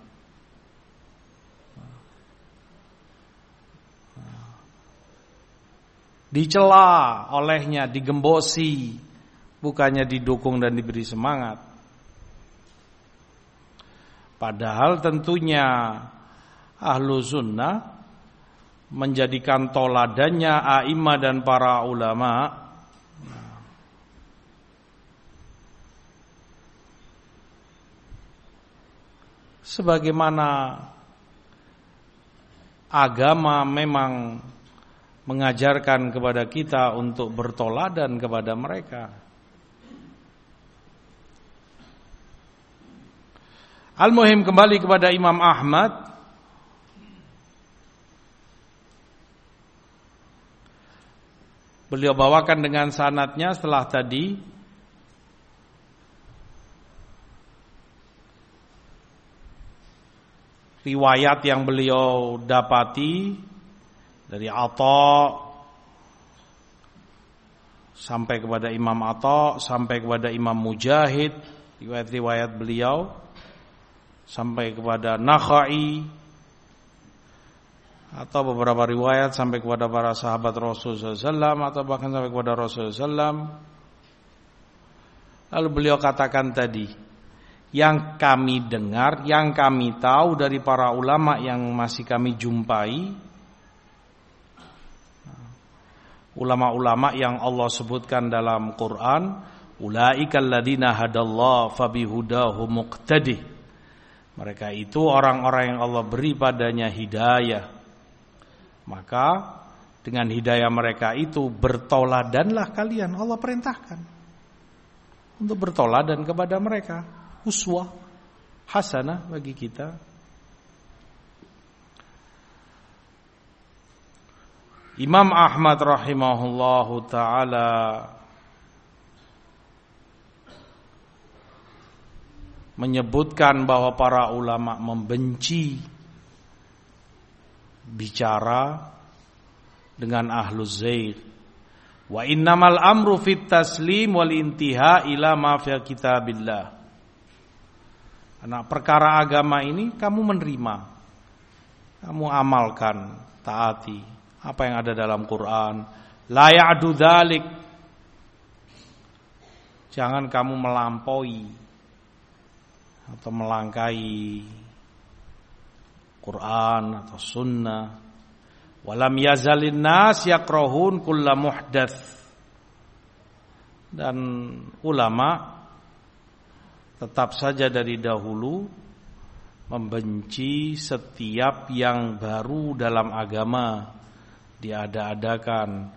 Dicela olehnya, digembosi, bukannya didukung dan diberi semangat. Padahal tentunya ahlu sunnah menjadikan toladannya a'immah dan para ulama sebagaimana agama memang mengajarkan kepada kita untuk bertoladan kepada mereka. Al-muhim, kembali kepada Imam Ahmad. Beliau bawakan dengan sanadnya setelah tadi. Riwayat yang beliau dapati dari Atha sampai kepada Imam Atha, sampai kepada Imam Mujahid, riwayat-riwayat beliau sampai kepada Nakhai, atau beberapa riwayat sampai kepada para sahabat Rasulullah SAW, atau bahkan sampai kepada Rasulullah SAW. Lalu beliau katakan tadi, yang kami dengar, yang kami tahu dari para ulama yang masih kami jumpai, ulama-ulama yang Allah sebutkan dalam Quran, ulaikal ladzina hadallahu fabihudahu muqtadih. Mereka itu orang-orang yang Allah beri padanya hidayah. Maka dengan hidayah mereka itu bertoladanlah kalian. Allah perintahkan untuk bertoladan kepada mereka. Uswah hasanah bagi kita. Imam Ahmad rahimahullahu ta'ala menyebutkan bahwa para ulama membenci bicara dengan ahluz zaid. Wa innamal amru fit taslim wal intiha ila ma fi kitabillah. Karena perkara agama ini kamu menerima, kamu amalkan, taati apa yang ada dalam Quran. La ya'du dzalik. Jangan kamu melampaui atau melangkai Quran atau sunnah. Walam yazalin nas yakrahun kulla muhdats. Dan ulama tetap saja dari dahulu membenci setiap yang baru dalam agama diada-adakan.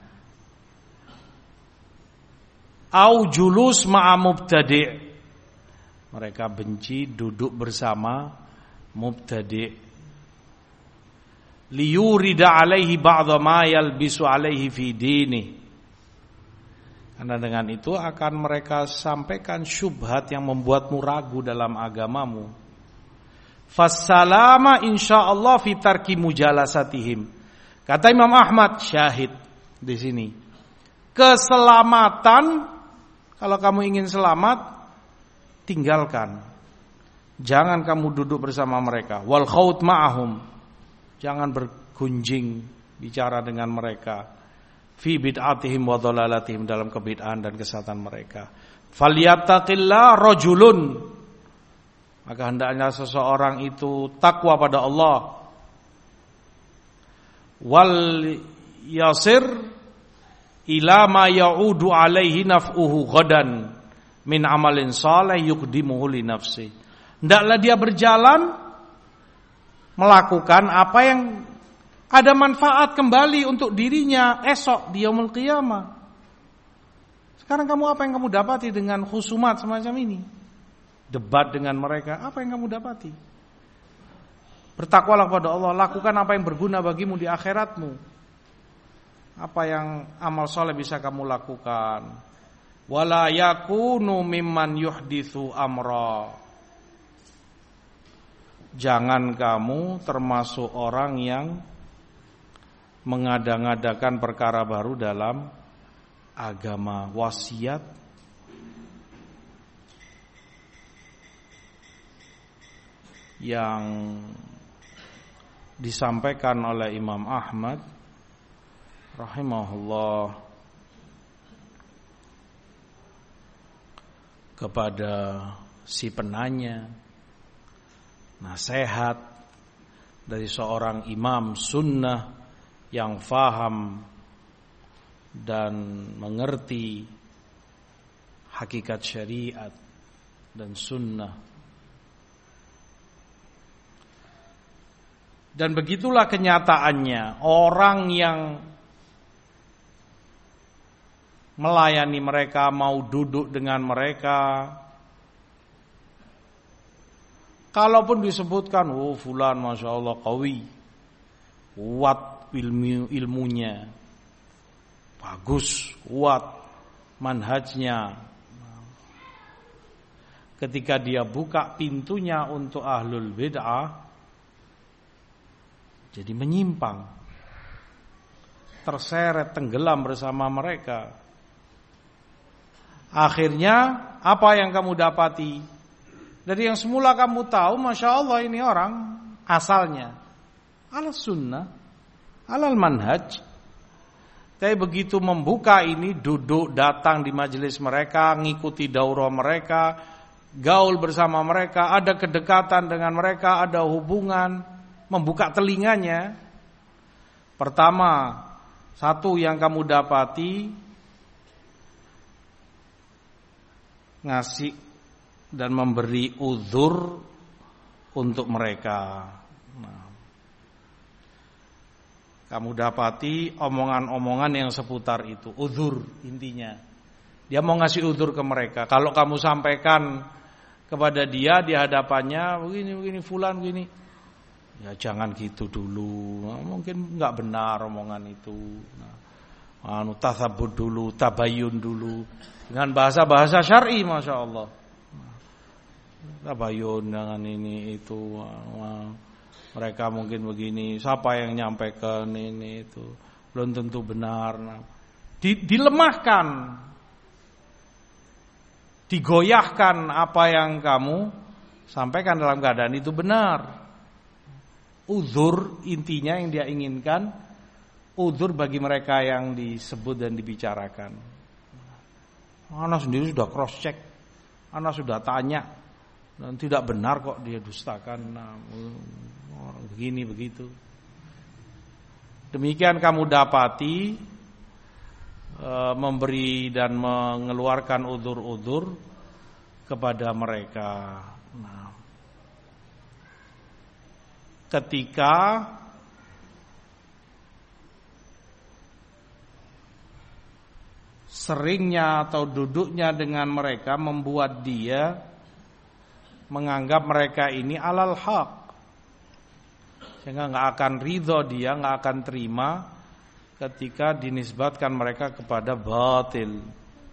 Au julus ma'a mubtadi'. Mereka benci duduk bersama mubtadi'. Liyurida alaihi ba'dha ma yalbisu alaihi fi dini. Karena dengan itu akan mereka sampaikan syubhat yang membuatmu ragu dalam agamamu. Fassalama insyaallah fi tarki mujalasatihim. Kata Imam Ahmad, syahid, di sini. Keselamatan, kalau kamu ingin selamat, tinggalkan. Jangan kamu duduk bersama mereka. Wal khawt ma'ahum. Jangan bergunjing bicara dengan mereka. Fi bid'atihim wa dhalalatihim, dalam kebid'ahan dan kesesatan mereka. Falyattaqillah rajulun. Maka hendaknya seseorang itu takwa pada Allah. Wal yasir ila ma ya'udu alaihi naf'uhu ghadan min amalin saleh yuqdimuhu li nafsi. Hendaklah dia berjalan melakukan apa yang ada manfaat kembali untuk dirinya esok di yaumul qiyamah. Sekarang kamu apa yang kamu dapati dengan khusumat semacam ini? Debat dengan mereka, apa yang kamu dapati? Bertakwalah kepada Allah, lakukan apa yang berguna bagimu di akhiratmu. Apa yang amal soleh bisa kamu lakukan. Wala yakunu mimman yuhditsu amra. Jangan kamu termasuk orang yang mengada-ngadakan perkara baru dalam agama. Wasiat yang disampaikan oleh Imam Ahmad rahimahullah kepada si penanya, nasihat dari seorang imam sunnah yang faham dan mengerti hakikat syariat dan sunnah. Dan begitulah kenyataannya, orang yang melayani mereka, mau duduk dengan mereka, kalaupun disebutkan, oh fulan masya Allah qawi, kuat ilmunya, bagus, kuat manhajnya, ketika dia buka pintunya untuk ahlul bid'ah, jadi menyimpang, terseret, tenggelam bersama mereka. Akhirnya apa yang kamu dapati? Dari yang semula kamu tahu, masya Allah ini orang asalnya ala sunnah, alal manhaj. Tapi begitu membuka ini, duduk, datang di majelis mereka, ngikuti daurah mereka, gaul bersama mereka, ada kedekatan dengan mereka, ada hubungan, membuka telinganya. Pertama, satu yang kamu dapati, ngasih dan memberi uzur untuk mereka. Nah, kamu dapati omongan-omongan yang seputar itu, uzur intinya. Dia mau ngasih uzur ke mereka. Kalau kamu sampaikan kepada dia di hadapannya, begini fulan begini, ya jangan gitu dulu. Nah, mungkin nggak benar omongan itu. Tasabut dulu, tabayun dulu, dengan bahasa-bahasa syar'i, masya Allah. Tabayun dengan ini itu. Mereka mungkin begini, siapa yang nyampaikan ini itu, belum tentu benar. Dilemahkan, digoyahkan apa yang kamu sampaikan dalam keadaan itu benar. Uzur intinya yang dia inginkan, uzur bagi mereka yang disebut dan dibicarakan. Anak sendiri sudah cross check, anak sudah tanya, dan tidak benar kok dia dustakan. Begini begitu. Demikian kamu dapati memberi dan mengeluarkan uzur-uzur kepada mereka. Nah, ketika seringnya atau duduknya dengan mereka membuat dia menganggap mereka ini alal haq, sehingga nggak akan ridho, dia nggak akan terima ketika dinisbatkan mereka kepada batil.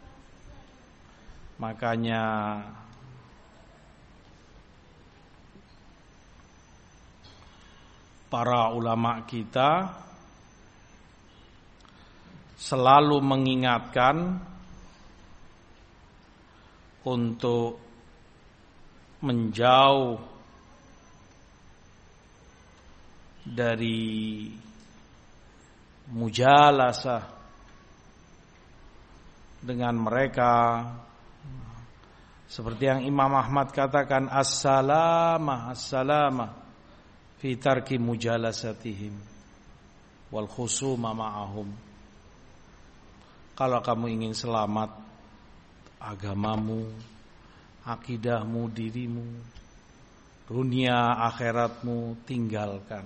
Makanya para ulama kita selalu mengingatkan untuk menjauh dari mujalasah dengan mereka, seperti yang Imam Ahmad katakan, as-salamah fi tarki mujalasatihim wal khusuma ma'ahum. Kalau kamu ingin selamat agamamu, akidahmu, dirimu, dunia akhiratmu, tinggalkan.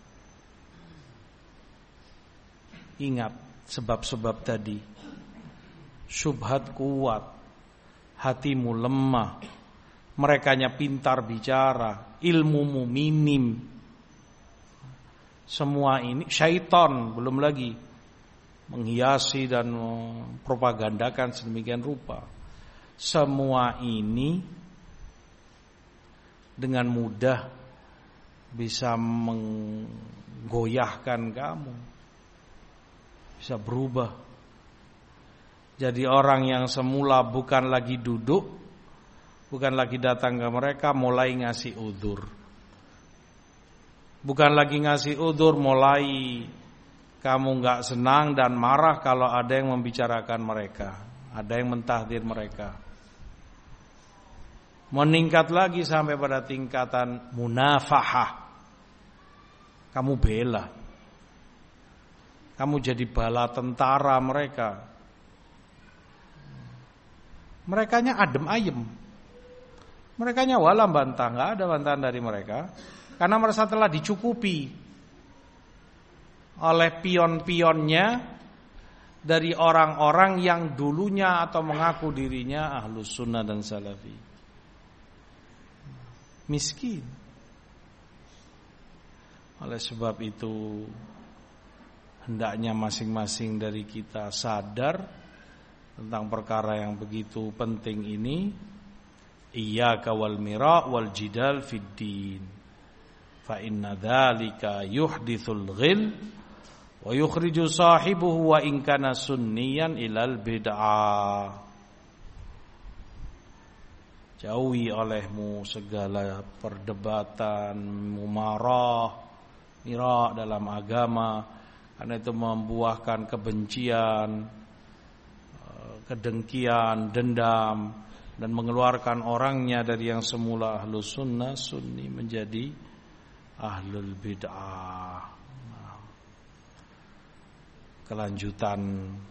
Ingat sebab-sebab tadi. Syubhat kuat, hatimu lemah, merekanya pintar bicara, ilmumu minim. Semua ini syaitan belum lagi menghiasi dan mempropagandakan sedemikian rupa. Semua ini dengan mudah bisa menggoyahkan kamu, bisa berubah. Jadi orang yang semula bukan lagi duduk, bukan lagi datang ke mereka, mulai ngasih udzur. Bukan lagi ngasih udzur, mulai kamu gak senang dan marah kalau ada yang membicarakan mereka, ada yang mentahdir mereka. Meningkat lagi sampai pada tingkatan munafahah. Kamu bela, kamu jadi bala tentara mereka. Merekanya adem ayem, merekanya wala bantah, gak ada bantahan dari mereka, karena merasa telah dicukupi oleh pion-pionnya dari orang-orang yang dulunya atau mengaku dirinya ahlus sunnah dan salafi. Miskin. Oleh sebab itu hendaknya masing-masing dari kita sadar tentang perkara yang begitu penting ini. Iyyaka wal mira' wal jidal fid din. Fa inna dzalika yuhditsul ghil wa yukhriju sahibuhu wa in kana sunniyan ilal bid'ah. Jauhi olehmu segala perdebatan, mumarah, mira' dalam agama, karena itu membuahkan kebencian, kedengkian, dendam, dan mengeluarkan orangnya dari yang semula ahlus sunnah sunni menjadi ahlul bid'ah. Kelanjutan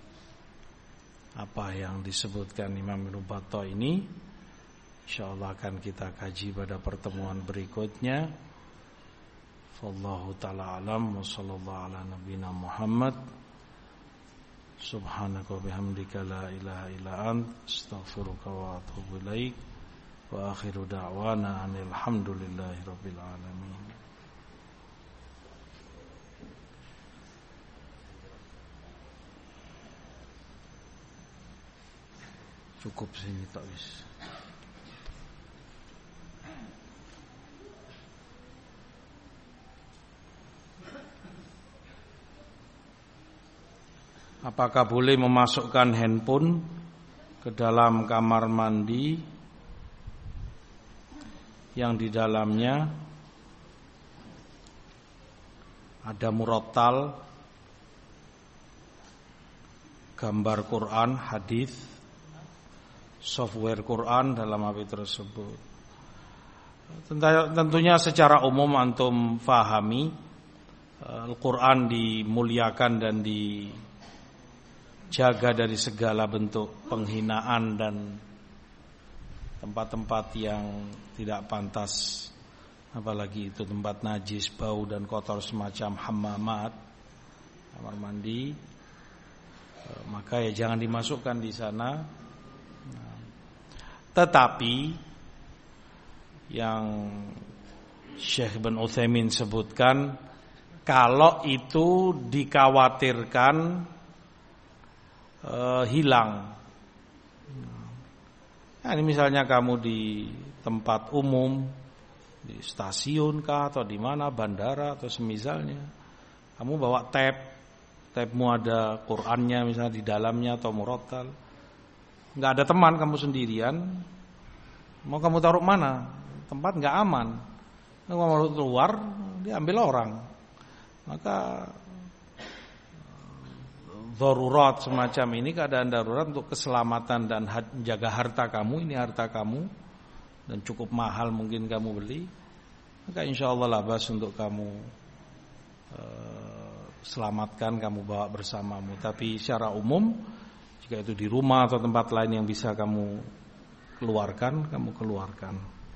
apa yang disebutkan Imam Ibnu Battah ini insyaallah akan kita kaji pada pertemuan berikutnya. Wallahu ta'ala alam wa sallallahu ala nabiyina Muhammad. Subhanaka wa bihamdika la ilaha illa ant astaghfiruka wa atubu ilaik. Wa akhiru da'wana anil hamdulillahi rabbil alamin. Cukup sini tak wis. Apakah boleh memasukkan handphone ke dalam kamar mandi yang di dalamnya ada murattal, gambar Quran, hadis, software Quran dalam HP tersebut? Tentunya secara umum antum fahami Al-Quran dimuliakan dan jaga dari segala bentuk penghinaan dan tempat-tempat yang tidak pantas, apalagi itu tempat najis, bau dan kotor semacam hammamat, kamar mandi, maka ya jangan dimasukkan di sana. Tetapi yang Syekh Ibn Utsaimin sebutkan, kalau itu dikhawatirkan hilang. Nah, ini misalnya kamu di tempat umum, di stasiun kah atau di mana, bandara atau semisalnya, kamu bawa tab Skype-mu ada Qur'annya misalnya di dalamnya atau murattal. Enggak ada teman, kamu sendirian. Mau kamu taruh mana? Tempat enggak aman. Kamu mau keluar, diambil orang. Maka darurat semacam ini, keadaan darurat untuk keselamatan dan menjaga harta kamu, ini harta kamu dan cukup mahal mungkin kamu beli, maka insyaallah labas untuk kamu selamatkan, kamu bawa bersamamu. Tapi secara umum jika itu di rumah atau tempat lain yang bisa kamu keluarkan, kamu keluarkan.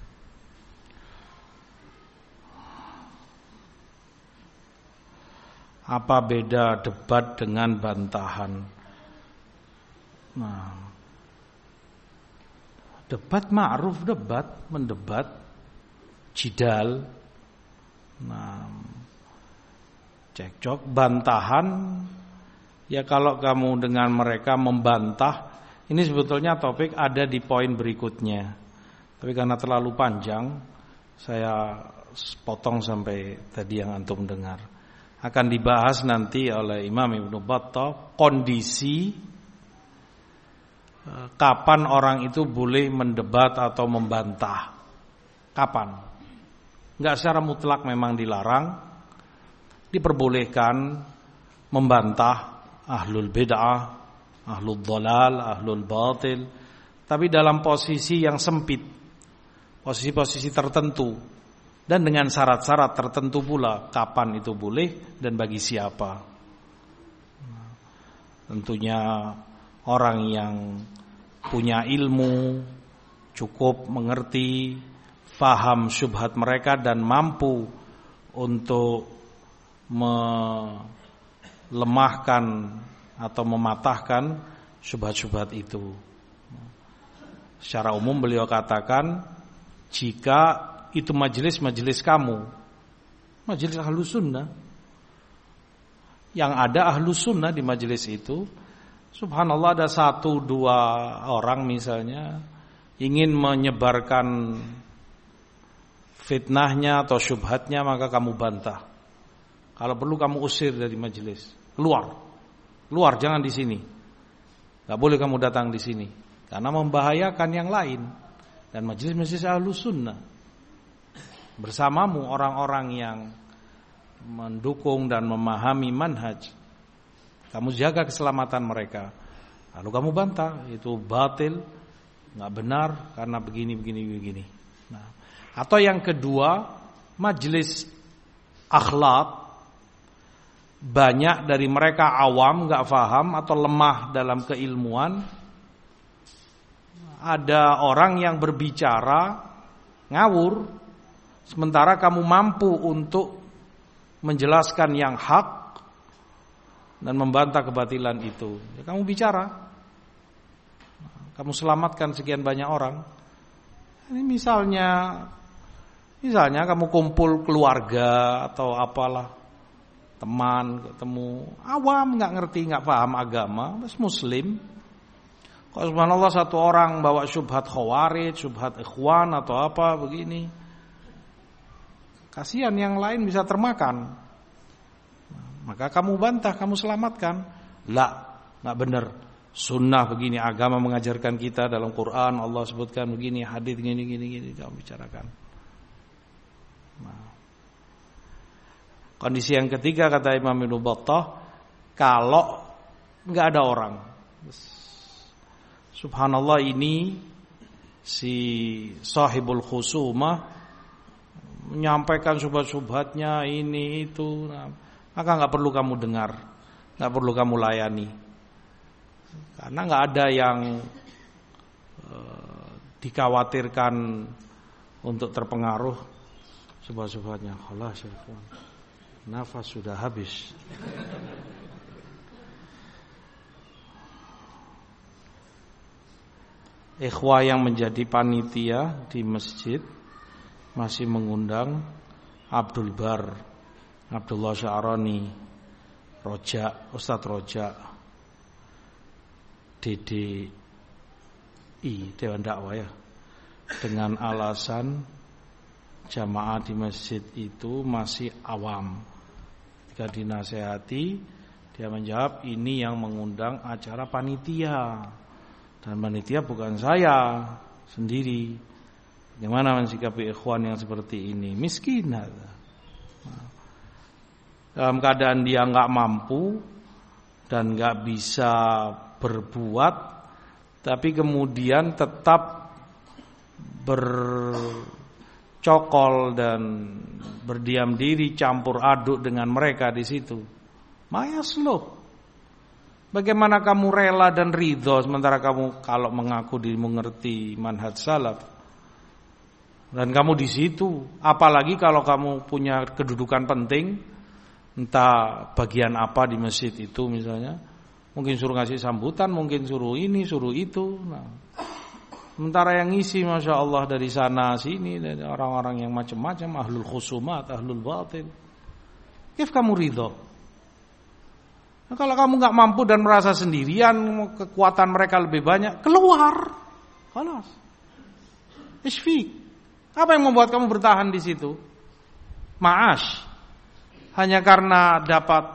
Apa beda debat dengan bantahan? Nah, debat ma'ruf, debat, mendebat, jidal. Nah, cekcok. Bantahan, ya kalau kamu dengan mereka membantah, ini sebetulnya topik ada di poin berikutnya. Tapi karena terlalu panjang, saya potong sampai tadi yang antum dengar. Akan dibahas nanti oleh Imam Ibnu Battah kondisi kapan orang itu boleh mendebat atau membantah. Kapan? Enggak secara mutlak memang dilarang. Diperbolehkan membantah ahlul bid'ah, ahlul dhalal, ahlul batil, tapi dalam posisi yang sempit, posisi-posisi tertentu. Dan dengan syarat-syarat tertentu pula kapan itu boleh dan bagi siapa. Tentunya orang yang punya ilmu, cukup mengerti, faham syubhat mereka dan mampu untuk melemahkan atau mematahkan syubhat-syubhat itu. Secara umum beliau katakan, jika itu majelis-majelis kamu, majelis Ahlus Sunnah, yang ada Ahlus Sunnah di majelis itu, subhanallah ada 1-2 orang misalnya ingin menyebarkan fitnahnya atau syubhatnya, maka kamu bantah. Kalau perlu kamu usir dari majelis, keluar, jangan di sini, nggak boleh kamu datang di sini, karena membahayakan yang lain. Dan majelis-majelis Ahlus Sunnah bersamamu orang-orang yang mendukung dan memahami manhaj, kamu jaga keselamatan mereka, lalu kamu bantah itu batil, nggak benar karena begini. Nah, atau yang kedua, majelis akhlak, banyak dari mereka awam, nggak faham atau lemah dalam keilmuan. Ada orang yang berbicara ngawur, sementara kamu mampu untuk menjelaskan yang hak dan membantah kebatilan itu. Ya, kamu bicara, kamu selamatkan sekian banyak orang. Ini misalnya kamu kumpul keluarga atau apalah, teman, ketemu awam, nggak ngerti, nggak paham agama, muslim. Kalau subhanallah satu orang bawa syubhat khawarij, syubhat ikhwan atau apa begini, kasihan yang lain bisa termakan. Maka kamu bantah, kamu selamatkan. Nggak benar. Sunnah begini, agama mengajarkan kita dalam Quran, Allah sebutkan begini, hadis gini, kamu bicarakan. Nah. Kondisi yang ketiga kata Imam Ibnu Battah, kalau nggak ada orang. Subhanallah, ini si sahibul khusumah menyampaikan syubhat-syubhatnya ini itu, maka nggak perlu kamu dengar, nggak perlu kamu layani, karena nggak ada yang dikhawatirkan untuk terpengaruh syubhat-syubhatnya. Allah syaitan, nafas sudah habis. Ikhwah yang menjadi panitia di masjid masih mengundang Abdul Bar, Abdullah Sya'rani, Roja, Ustadz Roja, DDI, Dewan Dakwah ya, dengan alasan jamaah di masjid itu masih awam. Ketika dinasehati Dia menjawab, ini yang mengundang acara panitia. Dan panitia bukan saya sendiri. Bagaimana mensikapi ikhwan yang seperti ini? Miskin. Dalam keadaan dia nggak mampu dan nggak bisa berbuat, tapi kemudian tetap bercokol dan berdiam diri, campur aduk dengan mereka di situ. Mayasluh. Bagaimana kamu rela dan ridho sementara kamu kalau mengaku dirimu ngerti manhaj salaf dan kamu di situ, apalagi kalau kamu punya kedudukan penting, entah bagian apa di masjid itu misalnya, mungkin suruh ngasih sambutan, mungkin suruh ini, suruh itu. Nah, sementara yang ngisi masya Allah dari sana sini, dari orang-orang yang macam-macam, ahlul khusumat, ahlul batil. Kif kamu ridho? Nah, kalau kamu nggak mampu dan merasa sendirian, kekuatan mereka lebih banyak, keluar. Khalas. Isfi. Apa yang membuat kamu bertahan di situ? Ma'ash. Hanya karena dapat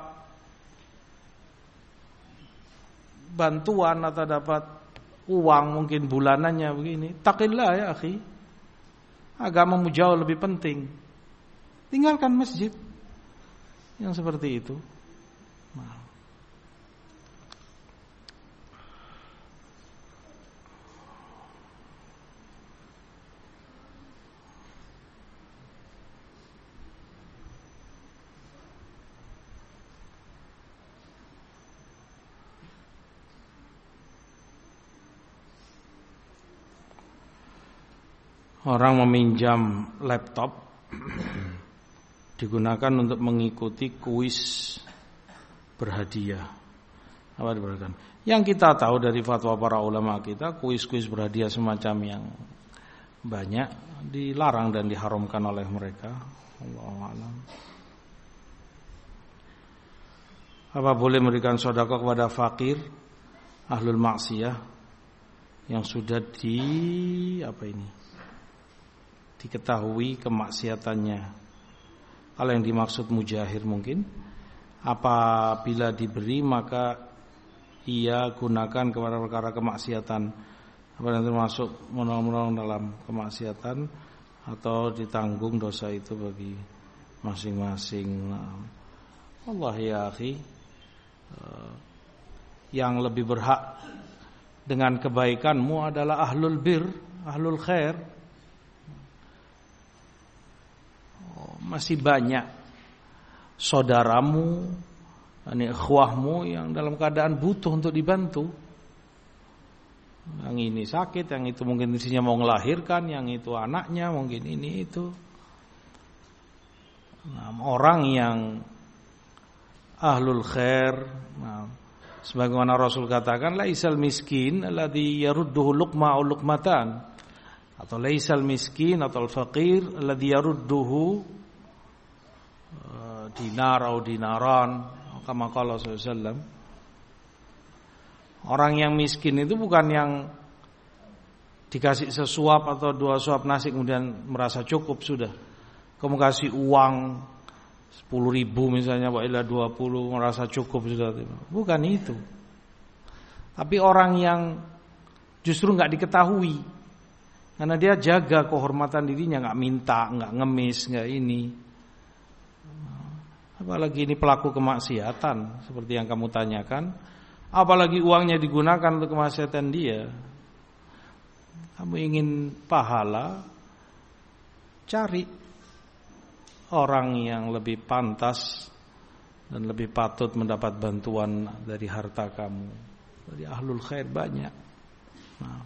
bantuan atau dapat uang mungkin bulanannya begini. Taqillah ya akhi. Agamamu jauh lebih penting. Tinggalkan masjid yang seperti itu. Nah. Orang meminjam laptop digunakan untuk mengikuti kuis berhadiah. Apa diberikan? Yang kita tahu dari fatwa para ulama kita, kuis-kuis berhadiah semacam yang banyak dilarang dan diharamkan oleh mereka. Allahu a'lam. Apa boleh memberikan sedekah kepada fakir, ahlul maksiyah yang sudah diketahui kemaksiatannya. Kalau yang dimaksud mujahir mungkin, apabila diberi maka ia gunakan kepada perkara kemaksiatan, apa yang termasuk menolong dalam kemaksiatan atau ditanggung dosa itu bagi masing-masing. Allah ya akhi, yang lebih berhak dengan kebaikanmu adalah ahlul bir, ahlul khair. Masih banyak saudaramu, ikhwahmu yang dalam keadaan butuh untuk dibantu. Yang ini sakit, yang itu mungkin isinya mau melahirkan, yang itu anaknya, mungkin ini itu. Nah, orang yang ahlul khair, sebagaimana Rasul katakan, laisal miskin alladhi yarudduhu luqma aw luqmatan, atau laisal miskin atau al-faqir alladhi yarudduhu dinar atau dinaran, kama qala sallallahu. Orang yang miskin itu bukan yang dikasih sesuap atau 2 suap nasi kemudian merasa cukup sudah. Kamu kasih uang 10.000 misalnya, wailah 20 merasa cukup sudah. Bukan itu. Tapi orang yang justru enggak diketahui karena dia jaga kehormatan dirinya, enggak minta, enggak ngemis, enggak ini. Apalagi ini pelaku kemaksiatan seperti yang kamu tanyakan, apalagi uangnya digunakan untuk kemaksiatan dia. Kamu ingin pahala, cari orang yang lebih pantas dan lebih patut mendapat bantuan dari harta kamu. Dari ahlul khair banyak. Nah.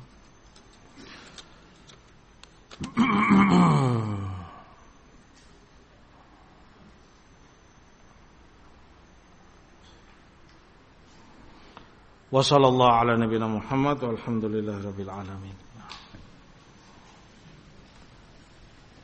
Wa sallallahu ala nabiyina Muhammad walhamdulillahirabbil alamin.